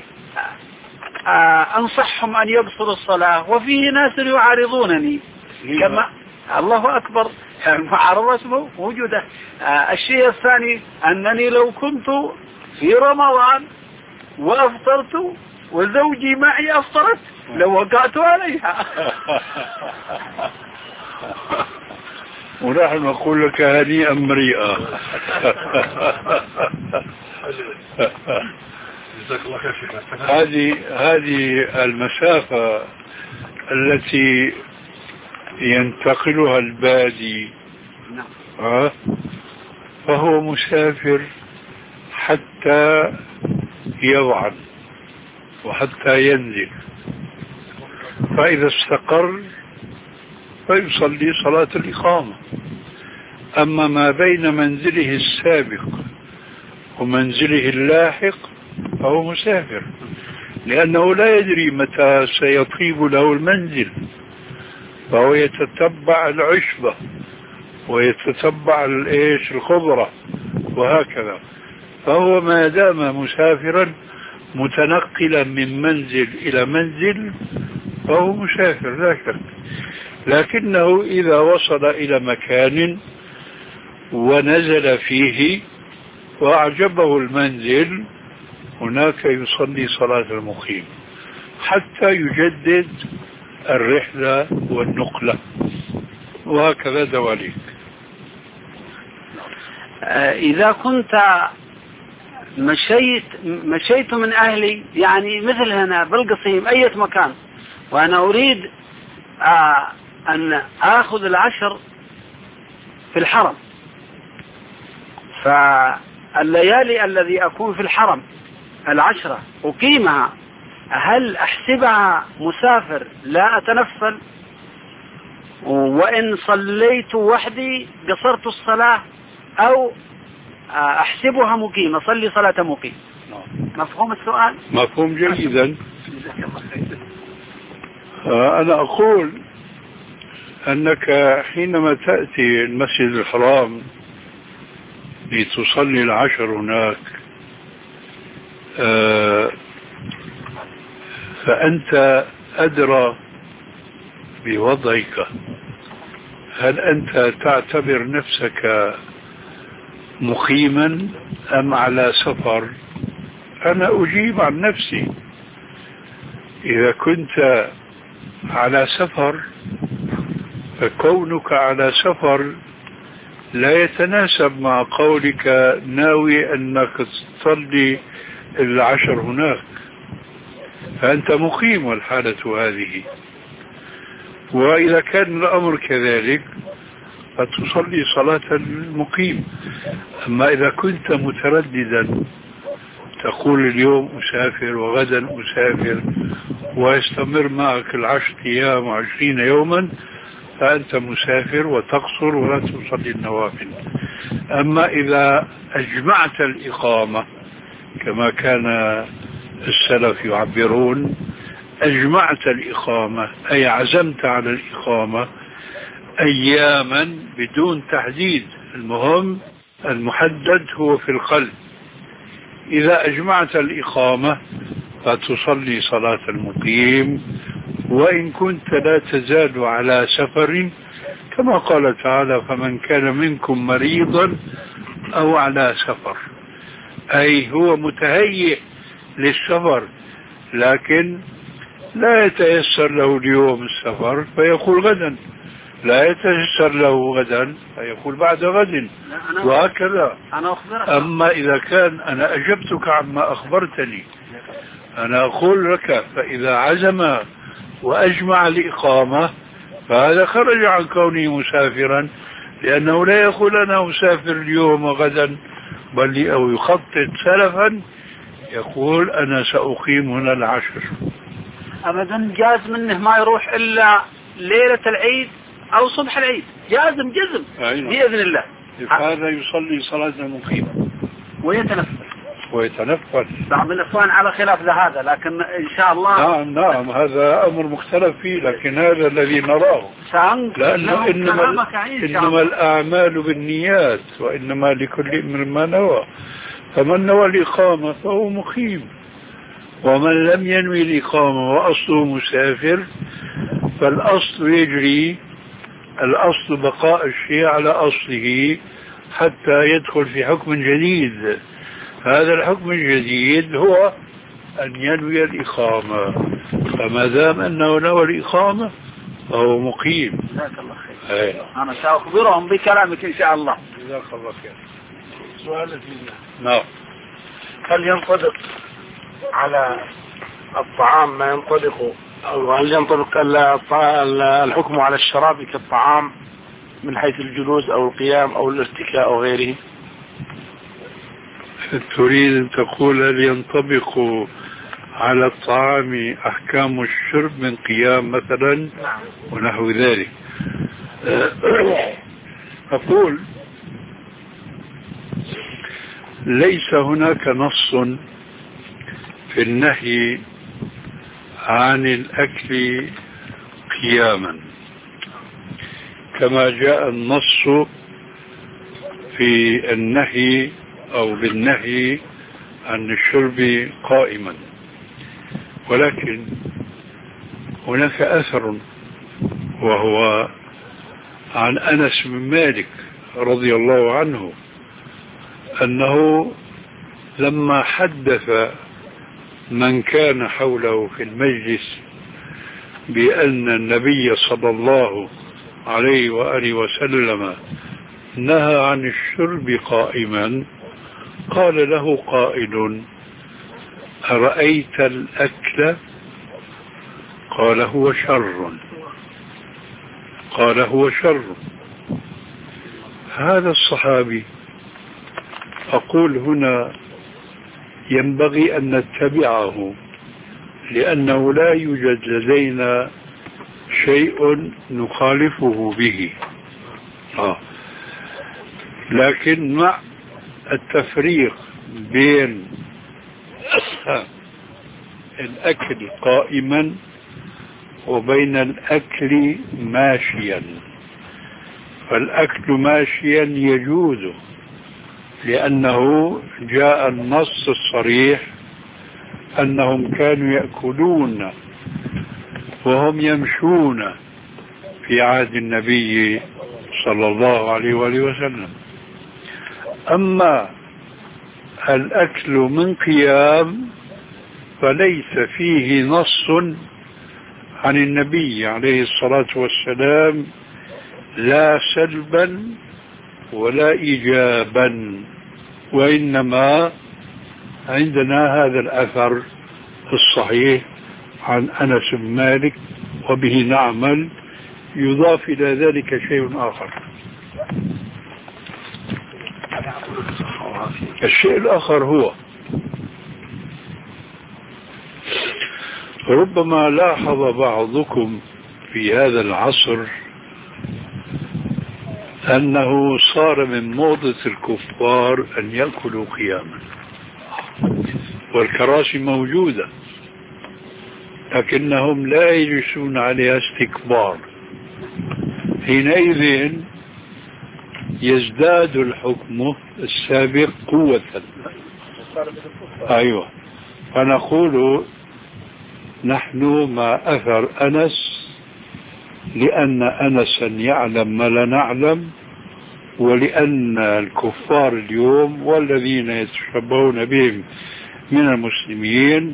E: أنصحهم أن يقصروا الصلاة، وفيه ناس يعارضونني كما الله أكبر. المعارضة موجودة. الشيء الثاني أنني لو كنت في رمضان وأفطرت وزوجي معي أفطرت لو وقعت عليها.
B: ونحن نقول لك هنيئا مريئا. هذه هذه المسافة التي ينتقلها البادي أه؟ فهو مسافر حتى يضعن وحتى ينزل، فإذا استقر فيصلي صلاة الإقامة. أما ما بين منزله السابق ومنزله اللاحق فهو مسافر، لأنه لا يدري متى سيطيب له المنزل، فهو يتتبع العشبة ويتتبع الايش الخضرة وهكذا. فهو ما دام مسافرا متنقلا من منزل إلى منزل فهو مسافر لا شك. لكنه إذا وصل إلى مكان ونزل فيه وأعجبه المنزل هناك يصلي صلاة المقيم حتى يجدد الرحلة والنقلة، وهكذا دواليك.
E: إذا كنت مشيت مشيت من أهلي يعني مثل هنا بالقصيم أي مكان، وأنا أريد أن أخذ العشر في الحرم، فالليالي الذي أكون في الحرم العشرة أقيمها، هل أحسبها مسافر لا أتنفل؟ وإن صليت وحدي قصرت الصلاة، أو أحسبها مقيم أصلي صلاة مقيم؟ مفهوم السؤال؟
B: مفهوم جيدا. أنا أقول أنك حينما تأتي المسجد الحرام لتصلي العشر هناك فأنت أدرى بوضعك، هل أنت تعتبر نفسك مقيما أم على سفر؟ أنا أجيب عن نفسي. إذا كنت على سفر فكونك على سفر لا يتناسب مع قولك ناوي أنك تصلي العشر هناك، فأنت مقيم والحالة هذه. وإذا كان الأمر كذلك فتصلي صلاة المقيم. أما إذا كنت مترددا تقول اليوم أسافر وغدا أسافر ويستمر معك العشر أيام وعشرين يوما، فأنت مسافر وتقصر ولا تصلي النوافل. أما إذا أجمعت الإقامة كما كان السلف يعبرون، أجمعت الإقامة أي عزمت على الإقامة أياما بدون تحديد، المهم المحدد هو في القلب. إذا أجمعت الإقامة فتصلي صلاة المقيم، وإن كنت لا تزال على سفر كما قال تعالى فمن كان منكم مريضا أو على سفر، أي هو متهيئ للسفر لكن لا يتيسر له اليوم السفر فيقول غدا، لا يتيسر له غدا فيقول بعد غد، وهكذا. أما إذا كان أنا أجبتك عما أخبرتني، أنا أقول لك فإذا عزم وأجمع الإقامة فهذا خرج عن كونه مسافرا، لأنه لا يقول أنا مسافر اليوم وغدا، بل أو يخطط سلفا يقول أنا سأقيم هنا العشر.
E: أبدا جاز منه ما يروح إلا ليلة العيد أو صبح العيد، جازم جزم بإذن الله.
B: هذا يصلي صلاة المقيم
E: ويتنفل
B: ويتنفل.
E: بعض الإخوان على خلاف هذا، لكن إن شاء الله
B: نعم نعم هذا أمر مختلف فيه، لكن هذا الذي نراه، لأنه إنما, إنما الأعمال بالنيات وإنما لكل امرئ ما نوى، فمن نوى الإقامة فهو مقيم، ومن لم ينوي الإقامة وأصله مسافر فالأصل يجري، الأصل بقاء الشيء على أصله حتى يدخل في حكم جديد. هذا الحكم الجديد هو أن ينوي الإقامة، فما دام أنه نوى الإقامة فهو مقيم.
E: جزاك الله خير. أنا سأخبرهم بكلامك إن شاء الله.
B: جزاك الله خير. سؤال فينا.
A: نعم. هل ينطبق على الطعام ما ينطبق، أو هل ينطبق الحكم على الشراب كالطعام من حيث الجلوس أو القيام أو الارتكاء أو غيره؟
B: تريد أن تقول هل ينطبق على الطعام أحكام الشرب من قيام مثلا ونحو ذلك؟ أقول ليس هناك نص في النهي عن الأكل قياما كما جاء النص في النهي أو بالنهي عن الشرب قائما، ولكن هناك أثر وهو عن أنس بن مالك رضي الله عنه أنه لما حدث من كان حوله في المجلس بأن النبي صلى الله عليه وآله وسلم نهى عن الشرب قائما، قال له قائل أرأيت الأكل؟ قال هو شر، قال هو شر. هذا الصحابي أقول هنا ينبغي أن نتبعه، لأنه لا يوجد لدينا شيء نخالفه به. آه. لكن مع التفريق بين الأكل قائما وبين الأكل ماشيا، فالأكل ماشيا يجوز لأنه جاء النص الصريح أنهم كانوا يأكلون وهم يمشون في عهد النبي صلى الله عليه وآله وسلم. أما الأكل من قيام فليس فيه نص عن النبي عليه الصلاة والسلام لا سلبا ولا إيجابا، وإنما عندنا هذا الأثر الصحيح عن أنس بن مالك وبه نعمل، يضاف إلى ذلك شيء آخر. الشيء الآخر هو ربما لاحظ بعضكم في هذا العصر أنه صار من موضة الكفار أن يأكلوا قياما، والكراسي موجودة لكنهم لا يجلسون عليها استكبار. حينئذ يزداد الحكم السابق قوة. أيوة، فنقول نحن مع أثر أنس لأن أنسا يعلم ما لا نعلم، ولأن الكفار اليوم والذين يتشبهون بهم من المسلمين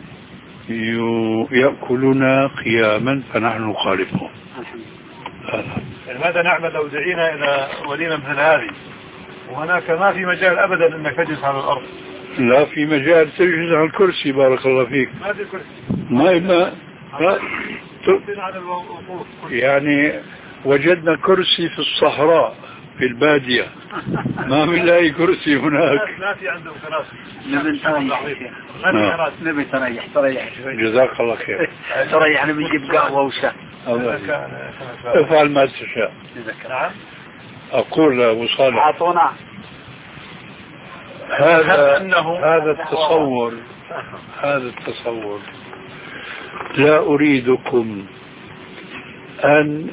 B: يأكلون قياما فنحن نخالفهم.
C: ماذا نعمل لو دعينا إلى وليمة مثل هذه وهناك ما في مجال أبدا أنك تجلس على الأرض؟
B: لا في مجال تجلس على الكرسي. بارك الله فيك.
C: ما في كرسي.
B: ما ما, ما يعني وجدنا كرسي في الصحراء في البادية، ما بنلاقي كرسي هناك.
C: ما في عندهم كراسي.
E: نبي تريح نبي تريح تريح
B: جزاك الله خير.
E: تريح نبي نجيب قهوة وشاي.
B: افعل ما تشاء.
C: نعم.
B: أقول أبو صالح
E: أعطونا
B: هذا هذا التصور هذا التصور لا أريدكم أن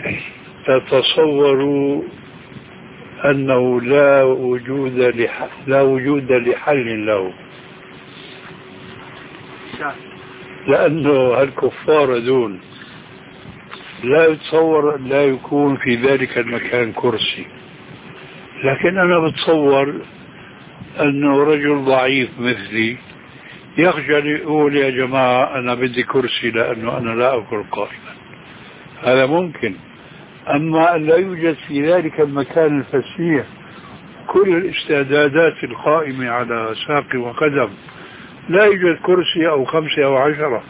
B: تتصوروا أنه لا وجود لحل لا وجود لحل له، لأنه الكفار دون لا يتصور أن لا يكون في ذلك المكان كرسي. لكن أنا بتصور أنه رجل ضعيف مثلي يخجل يقول يا جماعة أنا بدي كرسي لأنه أنا لا أكل قائما، هذا ممكن. أما أن لا يوجد في ذلك المكان الفسيح كل الاستعدادات القائمة على ساق وقدم، لا يوجد كرسي أو خمسة أو عشرة،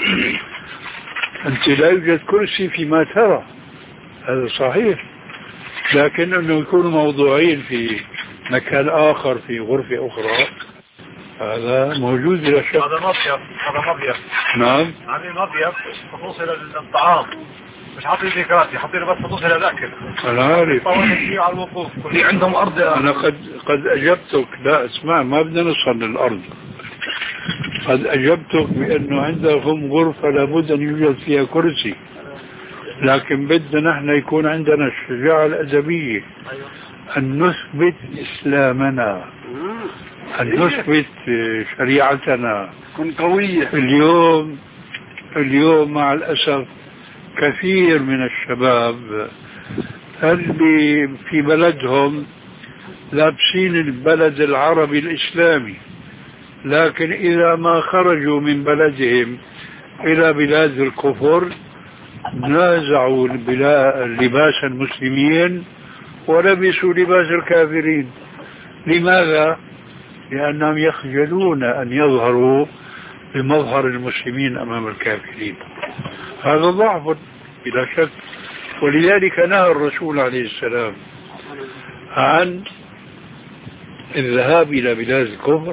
B: أنت لا يوجد كرسي فيما ترى، هذا صحيح. لكن أنه يكون موضوعين في مكان آخر في غرفة أخرى هذا موجود بلا شك.
C: هذا مضيف هذا مضيف
B: نعم
C: عاملين مضيف خصوصي للطعام، مش حاطين فيه كراسي، حاطين بس خصوصي للأكل.
B: أنا عارف
C: على الوقوف في عندهم أرض.
B: أنا قد قد أجبتك، لا اسمع ما بدنا نوصل للأرض، قد أجبتك بأنه عندهم غرفة لابد أن يوجد فيها كرسي، لكن بدنا نحن يكون عندنا الشجاعة الأدبية أن نثبت إسلامنا، أن نثبت شريعتنا.
E: كن قوية.
B: اليوم اليوم مع الأسف كثير من الشباب اللي في بلدهم لابسين البلد العربي الإسلامي، لكن إذا ما خرجوا من بلدهم إلى بلاد الكفر نازعوا لباس المسلمين ولبسوا لباس الكافرين. لماذا؟ لأنهم يخجلون أن يظهروا بمظهر المسلمين أمام الكافرين. هذا ضعف بلا شك، ولذلك نهى الرسول عليه السلام عن الذهاب إلى بلاد الكفر،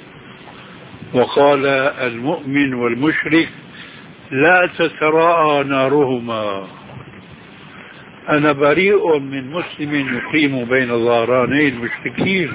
B: وقال المؤمن والمشرك لا تتراءى نارهما. أنا بريء من مسلم يقيم بين ظهراني المشركين،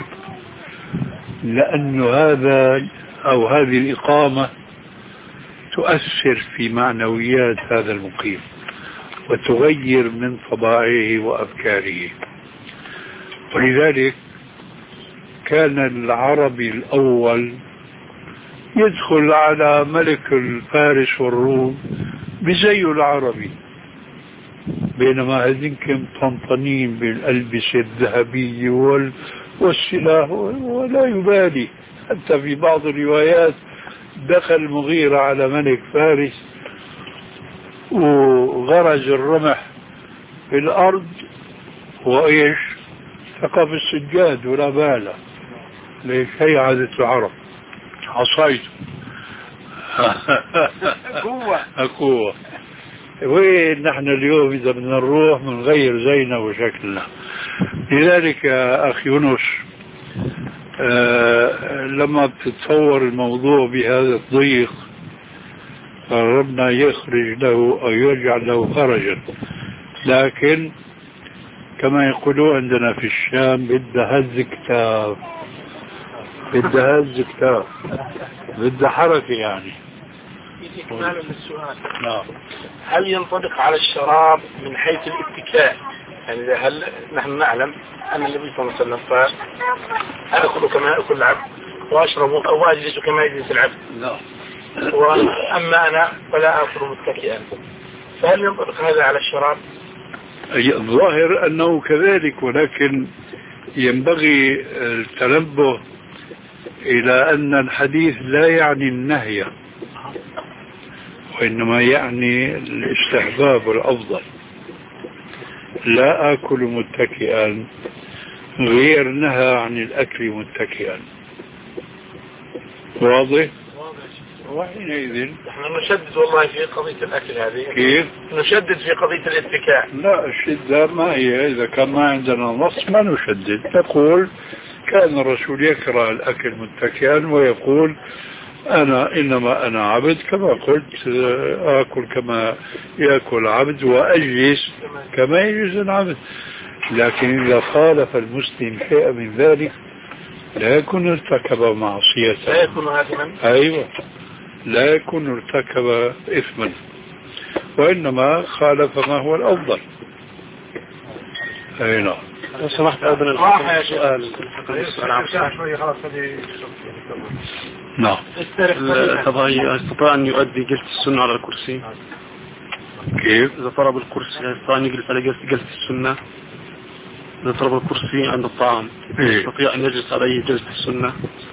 B: لأن هذا أو هذه الإقامة تؤثر في معنويات هذا المقيم وتغير من طبائعه وأفكاره. ولذلك كان العربي الأول يدخل على ملك الفارس والروم بزي العربي، بينما هذيك طنطنين بالألبسة الذهبية وال... والسلاح ولا يبالي. حتى في بعض الروايات دخل المغيرة على ملك فارس وغرز الرمح في الأرض وإيش ثقف السجاد ولا باله. ليش؟ هي عادة العرب، عصايته
E: قوة
B: قوة. وين نحن اليوم إذا بدنا نروح بنغير زينا وشكلنا. لذلك يا أخي يونس، آه لما بتتصور الموضوع بهذا الضيق فربنا يخرج له أو يجعل له خرجا. لكن كما يقولوا عندنا في الشام بدها هز كتاب، بدها هز كتاب، بدها حركة يعني.
A: إكمالا للسؤال،
B: نعم،
A: هل ينطبق على الشراب من حيث الاتكاء؟ يعني هل نحن نعلم أن النبي صلى الله عليه وسلم قال أأكل كما يأكل العبد وأشرب أو أجلس كما يجلس العبد، وأما أنا فلا آكل متكئا، فهل ينطبق هذا على الشراب؟
B: الظاهر أنه كذلك، ولكن ينبغي التنبه إلى أن الحديث لا يعني النهي، وإنما يعني الاستحباب والأفضل. لا آكل متكئا غير نهى عن الأكل متكئا. واضح؟ وحينئذ
A: نحن نشدد والله في قضية الأكل هذه.
B: كيف؟
A: نشدد في قضية الاتكاء.
B: لا، الشدة ما هي، إذا كان ما عندنا نص ما نشدد، نقول كان الرسول يكره الأكل متكئا ويقول أنا إنما أنا عبد كما قلت، آكل كما يأكل عبد وأجلس كما يجلس العبد. لكن إذا خالف المسلم شيئا من ذلك لا يكون ارتكب معصية،
A: لا يكون آثما.
B: أيوة، لا يكون ارتكب إثما، وإنما خالف ما هو الأفضل. أي نعم.
C: لو سمحت أبنى السؤال.
B: نعم.
C: يستطيع أن يؤدي جلسة السنة على الكرسي؟
B: كيف؟
C: إذا طلب الكرسي يستطيع أن يجلس على جلسة السنة؟ إذا طلب الكرسي عند الطعام يستطيع أن يجلس عليه جلسة السنة؟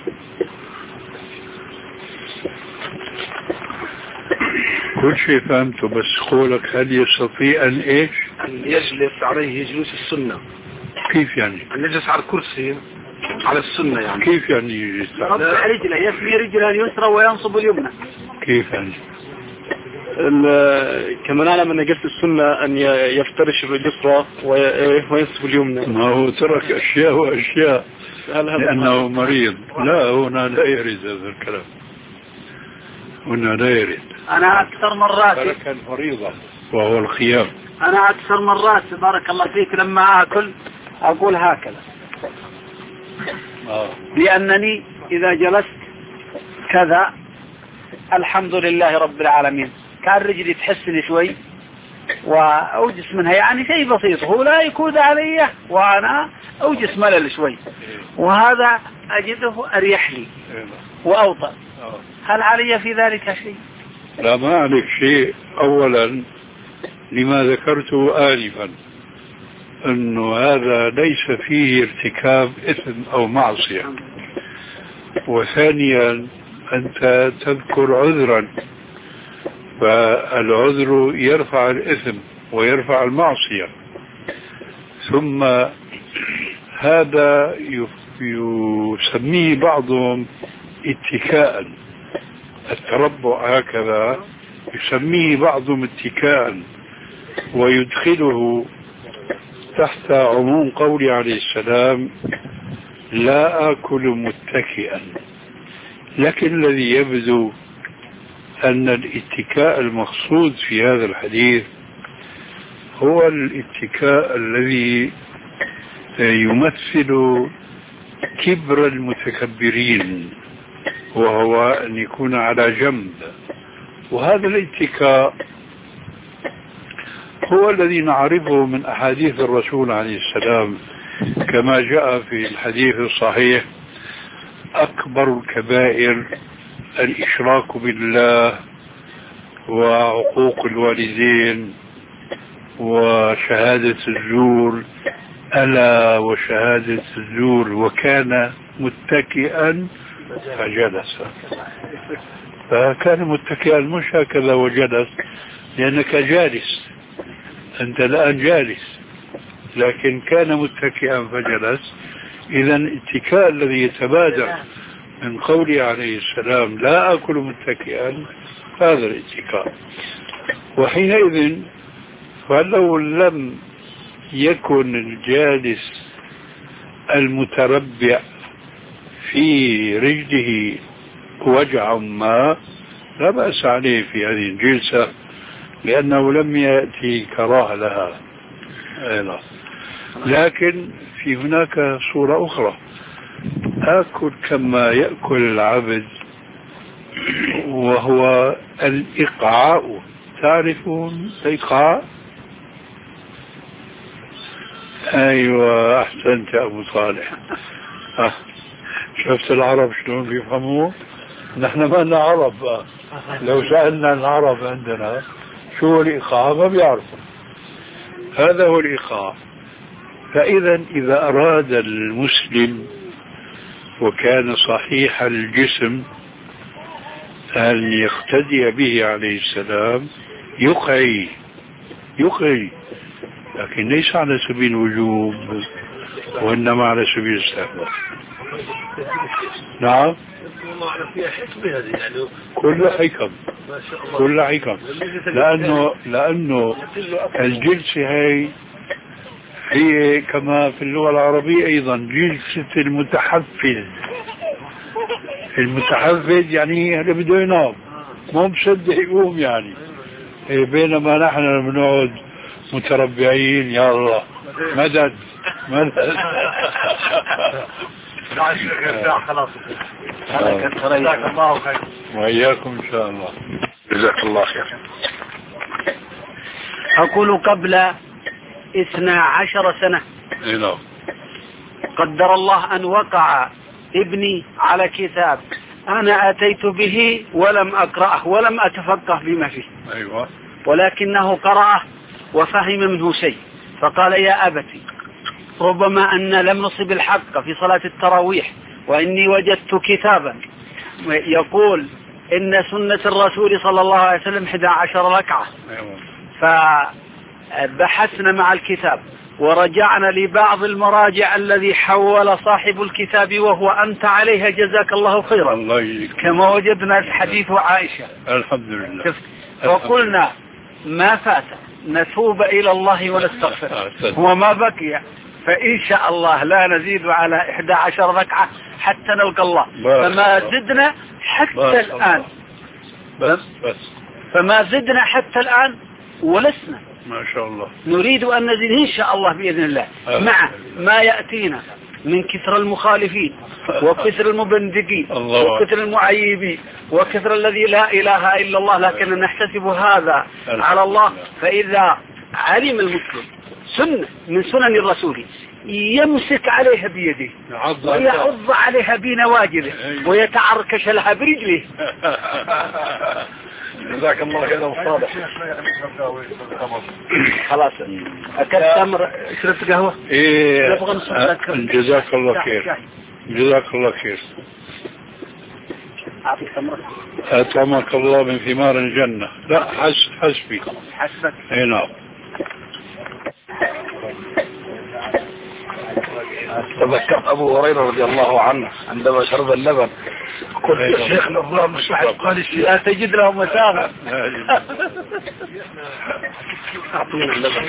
B: كل شيء فهمته، بس قولك هل يستطيع أن إيش؟
A: أن يجلس عليه جلوس السنة.
B: كيف يعني؟
A: أن يجلس على الكرسي على السنة يعني.
B: كيف يعني يجلس؟
E: رفع رجله، يثني رجله اليسرى وينصب اليمنى.
B: كيف يعني؟
C: كما نعلم أن جلسة السنة أن يفترش اليسرى وينصب اليمنى.
B: ما هو ترك أشياء وأشياء لأنه مريض. لا، هنا لا يرد هذا الكلام، هنا لا يرد.
E: أنا أكثر مرات
B: ترك الفريضة وهو الخيام.
E: أنا أكثر مرات بارك الله فيك لما آكل أقول هكذا،
B: آه.
E: لأنني إذا جلست كذا الحمد لله رب العالمين، كان رجلي تحسني شوي وأوجس منها، يعني شيء بسيط، هو لا يكود علي وأنا أوجس ملل شوي، وهذا أجده أريح لي وأوطى. هل علي في ذلك شيء؟
B: لا، ما عليك شيء. أولا لما ذكرته آنفا أنه هذا ليس فيه ارتكاب إثم أو معصية. وثانيا أنت تذكر عذرا، فالعذر يرفع الإثم ويرفع المعصية. ثم هذا يسميه بعضهم اتكاء، التربع هكذا يسميه بعضهم اتكاء، ويدخله تحت عموم قول عليه السلام لا آكل متكئا. لكن الذي يبدو أن الاتكاء المقصود في هذا الحديث هو الاتكاء الذي يمثل كبر المتكبرين، وهو أن يكون على جنب. وهذا الاتكاء هو الذي نعرفه من أحاديث الرسول عليه السلام، كما جاء في الحديث الصحيح أكبر الكبائر الإشراك بالله وعقوق الوالدين وشهادة الزور، ألا وشهادة الزور، وكان متكئا فجلس. فكان متكئا مش هكذا وجلس، لأنك جالس، أنت الآن جالس، لكن كان متكئا فجلس. إذا الاتكاء الذي يتبادر من قوله عليه السلام لا أكل متكئا، هذا الاتكاء. وحينئذ فلو لم يكن الجالس المتربع في رجله وجع ما لا بأس عليه في هذه الجلسة، لأنه لم يأتي كراهة لها. لكن في هناك صورة أخرى، آكل كما يأكل العبد، وهو الإقعاء. تعرفون الإقعاء؟ أيوة، أحسنت يا أبو صالح. أه. شفت العرب شلون بيفهموه؟ نحن ما لنا عرب. أه. لو سألنا العرب عندنا شو الإقعاء ما بيعرفوا. هذا هو الإقعاء. فإذا إذا أراد المسلم وكان صحيح الجسم أن يقتدي به عليه السلام يقعي يقعي، لكن ليس على سبيل الوجوب، وإنما على سبيل الاستحباب. نعم، كل حكم كل حكم لأنه لأنه الجلسة هي هي كما في اللغة العربية أيضا جلسة المتحفز. المتحفز يعني هذا بده ينام، مو مصدق يقوم يعني. بينما نحن بنقعد متربعين، يا الله مدد مدد.
C: خلاص،
B: جزاك الله خير. وإياكم إن شاء الله.
A: جزاك الله خير.
E: أقول قبل اثنا عشر سنة قدر الله أن وقع ابني على كتاب أنا أتيت به ولم أقرأه ولم أتفقه بما فيه.
B: أيوة.
E: ولكنه قرأه وفهم منه شيء، فقال يا أبتي ربما أن لم نصب الحق في صلاة التراويح، وإني وجدت كتابا يقول إن سنة الرسول صلى الله عليه وسلم إحدى عشر ركعة.
B: أيوة.
E: فبحثنا مع الكتاب ورجعنا لبعض المراجع الذي حول صاحب الكتاب وهو أنت عليها جزاك الله خيرا.
B: الله يجزيك.
E: كما وجدنا حديث عائشة.
B: الحمد لله.
E: وقلنا ما فات نتوب إلى الله ونستغفر وما بقي فإن شاء الله لا نزيد على إحدى عشر ركعة حتى نلقى الله. فما زدنا حتى الآن
B: بس بس
E: فما زدنا حتى الآن ولسنا
B: ما شاء الله
E: نريد أن نزيد إن شاء الله بإذن الله، مع ما يأتينا من كثر المخالفين وكثر المبندقين وكثر المعيبين وكثر الذي لا إله إلا الله، لكن نحتسب هذا على الله. فإذا علم المسلم سنة من سنن الرسول يمسك عليها بيده ويعض عليها بنواجذه ويتعركش لها برجله.
A: جزاك الله خير أبو صالح.
E: خلاص أكلت تمر، شربت قهوة؟
B: إيه جزاك الله خير. جزاك الله خير.
E: أعطيك تمر.
B: أطعمك الله من ثمار الجنة. لا حس حسبي
E: حسبك.
B: إيه نعم.
A: تذكرت أبو هريرة رضي الله عنه عندما شرب اللبن قلت يا شيخ الله مش قال
E: لا تجد له مساغة.
A: أعطينا اللبن.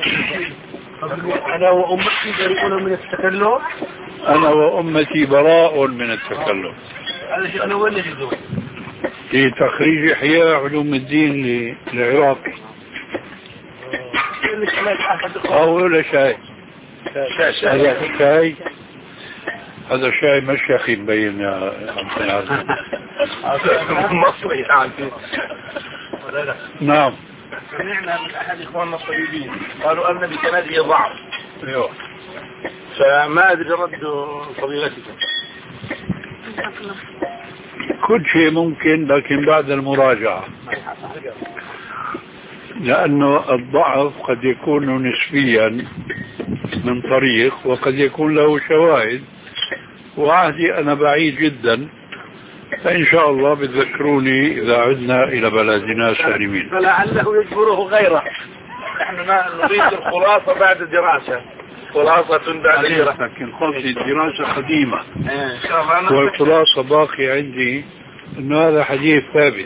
E: أنا وأمتي بريئون من التكلم.
B: أنا وأمتي براء من التكلم.
E: أنا وين يجدون؟
B: في تخريج إحياء علوم الدين للعراقي. أو ولا شاي. هذا شاي هذا شاي مشيخي مبين يا
A: مصري يعني.
B: نعم.
A: سمعنا من أحد إخواننا الطبيبين قالوا أن بكنادي ضعف.
B: أيوه.
A: فما أدري رد فضيلتكم.
B: كل شيء ممكن لكن بعد المراجعة. لأنه الضعف قد يكون نسبيا من طريق وقد يكون له شواهد، وعهدي أنا بعيد جدا، فإن شاء الله بتذكروني إذا عدنا إلى بلدنا سالمين.
E: فلعله يجبره غيره.
A: نحن نريد الخلاصة بعد الدراسة، خلاصة بعد الدراسة،
B: لكن قصدي الدراسة قديمة والخلاصة باقي عندي أنه هذا حديث ثابت.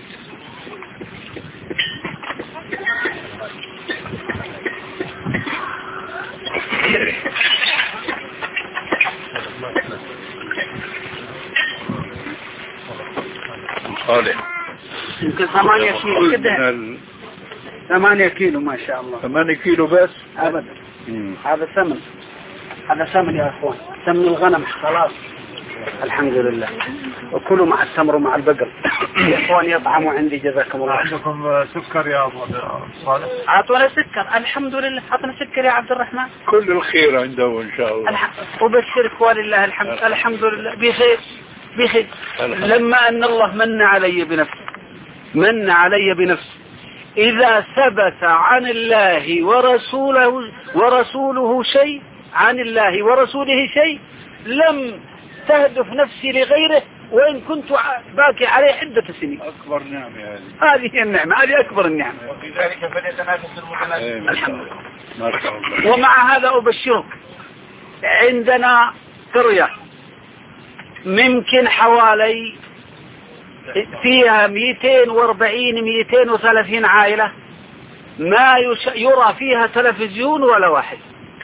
B: صالح
E: يمكن ثمانية كيلو كده، ثمانية كيلو ما شاء الله.
B: ثمانية كيلو بس
E: أبدا. هذا ثمن، هذا ثمن يا أخوان، ثمن الغنم خلاص الحمد لله. وكلوا مع التمر ومع البقر يا أخوان، يطعموا عندي جزاكم الله.
C: عندكم سكر يا أبو صالح؟
E: أعطونا سكر الحمد لله، أعطونا سكر يا عبد الرحمن.
B: كل الخير عنده إن شاء الله.
E: الح... وبشرك ولله الحمد. الحمد لله بخير بخير. لما أن الله من علي بنفسه، من علي بنفسه، إذا ثبت عن الله ورسوله ورسوله شيء، عن الله ورسوله شيء، لم تهدف نفسي لغيره وإن كنت باقي عليه عدة سنين.
B: أكبر نعمة هذه.
E: هذه هي النعمة، هذه أكبر النعمة.
A: وفي ذلك فليتنافس المتنافسون.
E: الحمد لله.
B: ما شاء الله.
E: ومع هذا أبشرك، عندنا قرية ممكن حوالي فيها مئتين وأربعين مئتين وثلاثين عائلة، ما يرى فيها تلفزيون ولا واحد.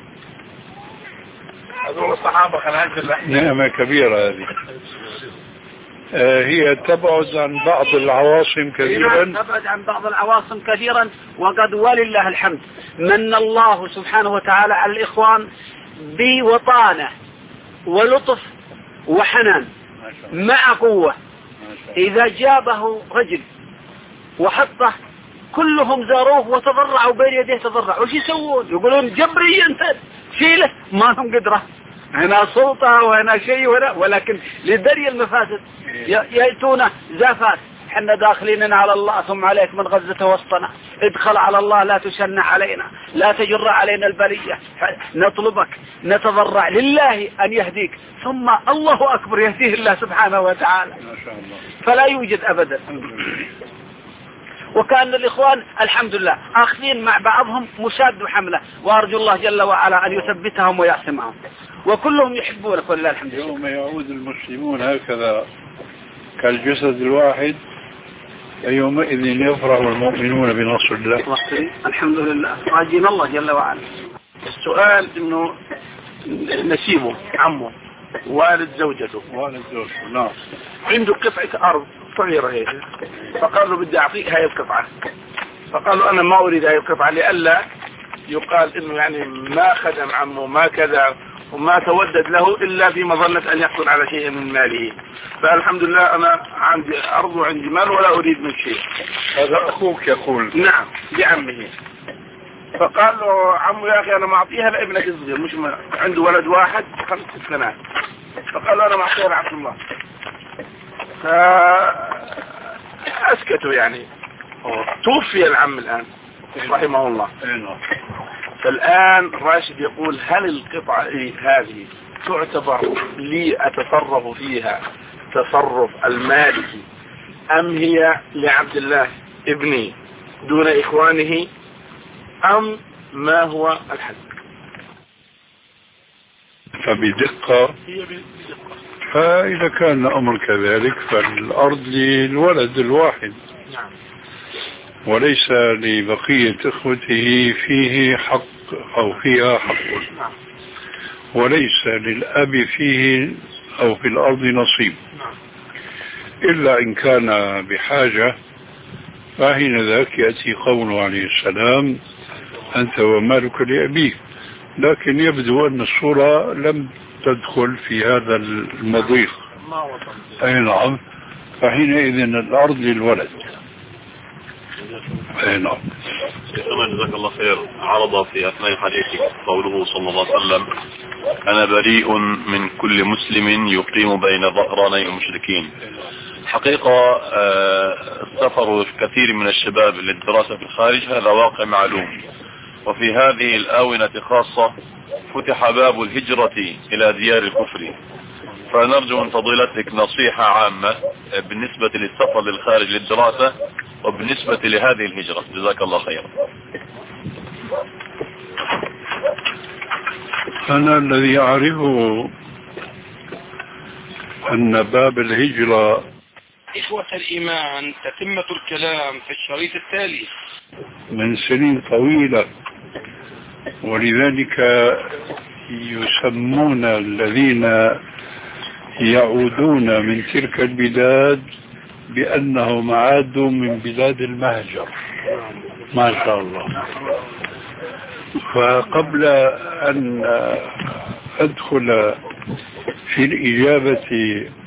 A: هذول الصحابة خلال
B: نعمة كبيرة هذه. آه هي تبعد عن بعض العواصم كثيرا،
E: تبعد عن بعض العواصم كثيرا، وقد ولله الحمد من الله سبحانه وتعالى على الإخوان بوطانة ولطف وحنان مع قوة. إذا جابه رجل وحطه كلهم زاروه وتضرعوا بين يديه، تضرعوا. وش يسوون؟ يقولون جبري أنت شيله، ما لهم قدرة. هنا سلطة وهنا شيء وهنا، ولكن لدري المفاسد يأتون زافات. حنا داخلين على الله، ثم عليك من غزة وسطنا، ادخل على الله لا تشن علينا، لا تجر علينا البلية، نطلبك نتضرع لله أن يهديك، ثم الله أكبر يهديه الله سبحانه وتعالى.
B: ما شاء الله.
E: فلا يوجد أبدا. وكان الإخوان الحمد لله آخذين مع بعضهم مشاد وحملة، وأرجو الله جل وعلا أن يثبتهم ويعصمهم، وكلهم يحبونك ولله الحمد لله.
B: يوم يعود المسلمون هكذا كالجسد الواحد، يومئذ يفرح المؤمنون بنصر الله.
E: الحمد لله، راجين الله جل وعلا.
A: السؤال إنه نسيبه عمه والد زوجته،
B: والد زوجته نعم،
A: عنده قطعة أرض صغيرة هيك، فقال له بدي أعطيك هاي القطعة، فقال له أنا ما أريد هاي القطعة لئلا يقال إنه يعني ما خدم عمه ما كذا وما تودد له إلا في مظنة أن يحصل على شيء من ماله. فالحمد لله أنا عندي أرض وعندي مال ولا أريد من شيء.
B: هذا أخوك يقول؟
A: نعم بعمه. فقال له عمه يا أخي أنا معطيها لابنك الصغير، مش ما عنده ولد واحد خمس سنوات، فقال له أنا معطيها لعبد الله. فأسكتوا يعني. توفي العم الآن رحمه الله. فالآن راشد يقول هل القطعة هذه تعتبر لي أتصرف فيها تصرف المالكي أم هي لعبد الله ابني دون إخوانه أم ما هو الحد؟
B: فبدقة فإذا كان الأمر كذلك فالأرض للولد الواحد وليس لبقية إخوته فيه حق أو فيها حق، وليس للأب فيه أو في الأرض نصيب، إلا إن كان بحاجة، فحين ذاك يأتي قوله عليه السلام أنت ومالك لأبيك. لكن يبدو أن الصورة لم تدخل في هذا المضيق. أي نعم، فحينئذ الأرض للولد. أي نعم.
D: جزاك الله خير. عرض في أثناء حديثك قوله صلى الله عليه وسلم أنا بريء من كل مسلم يقيم بين ظهراني المشركين، حقيقة السفر كثير من الشباب للدراسة في الخارج هذا واقع معلوم، وفي هذه الآونة خاصة فتح باب الهجرة إلى ديار الكفر، فنرجو من فضيلتك نصيحة عامة بالنسبة للسفر للخارج للدراسة وبالنسبة لهذه الهجرة. جزاك الله خيرا.
B: أنا الذي أعرفه أن باب الهجرة.
F: إخوة الإيمان، تتمة الكلام في الشريط التالي.
B: من سنين طويلة، ولذلك يسمون الذين يعودون من تلك البلاد بأنهم عادوا من بلاد المهجر. ما شاء الله. فقبل أن أدخل في الإجابة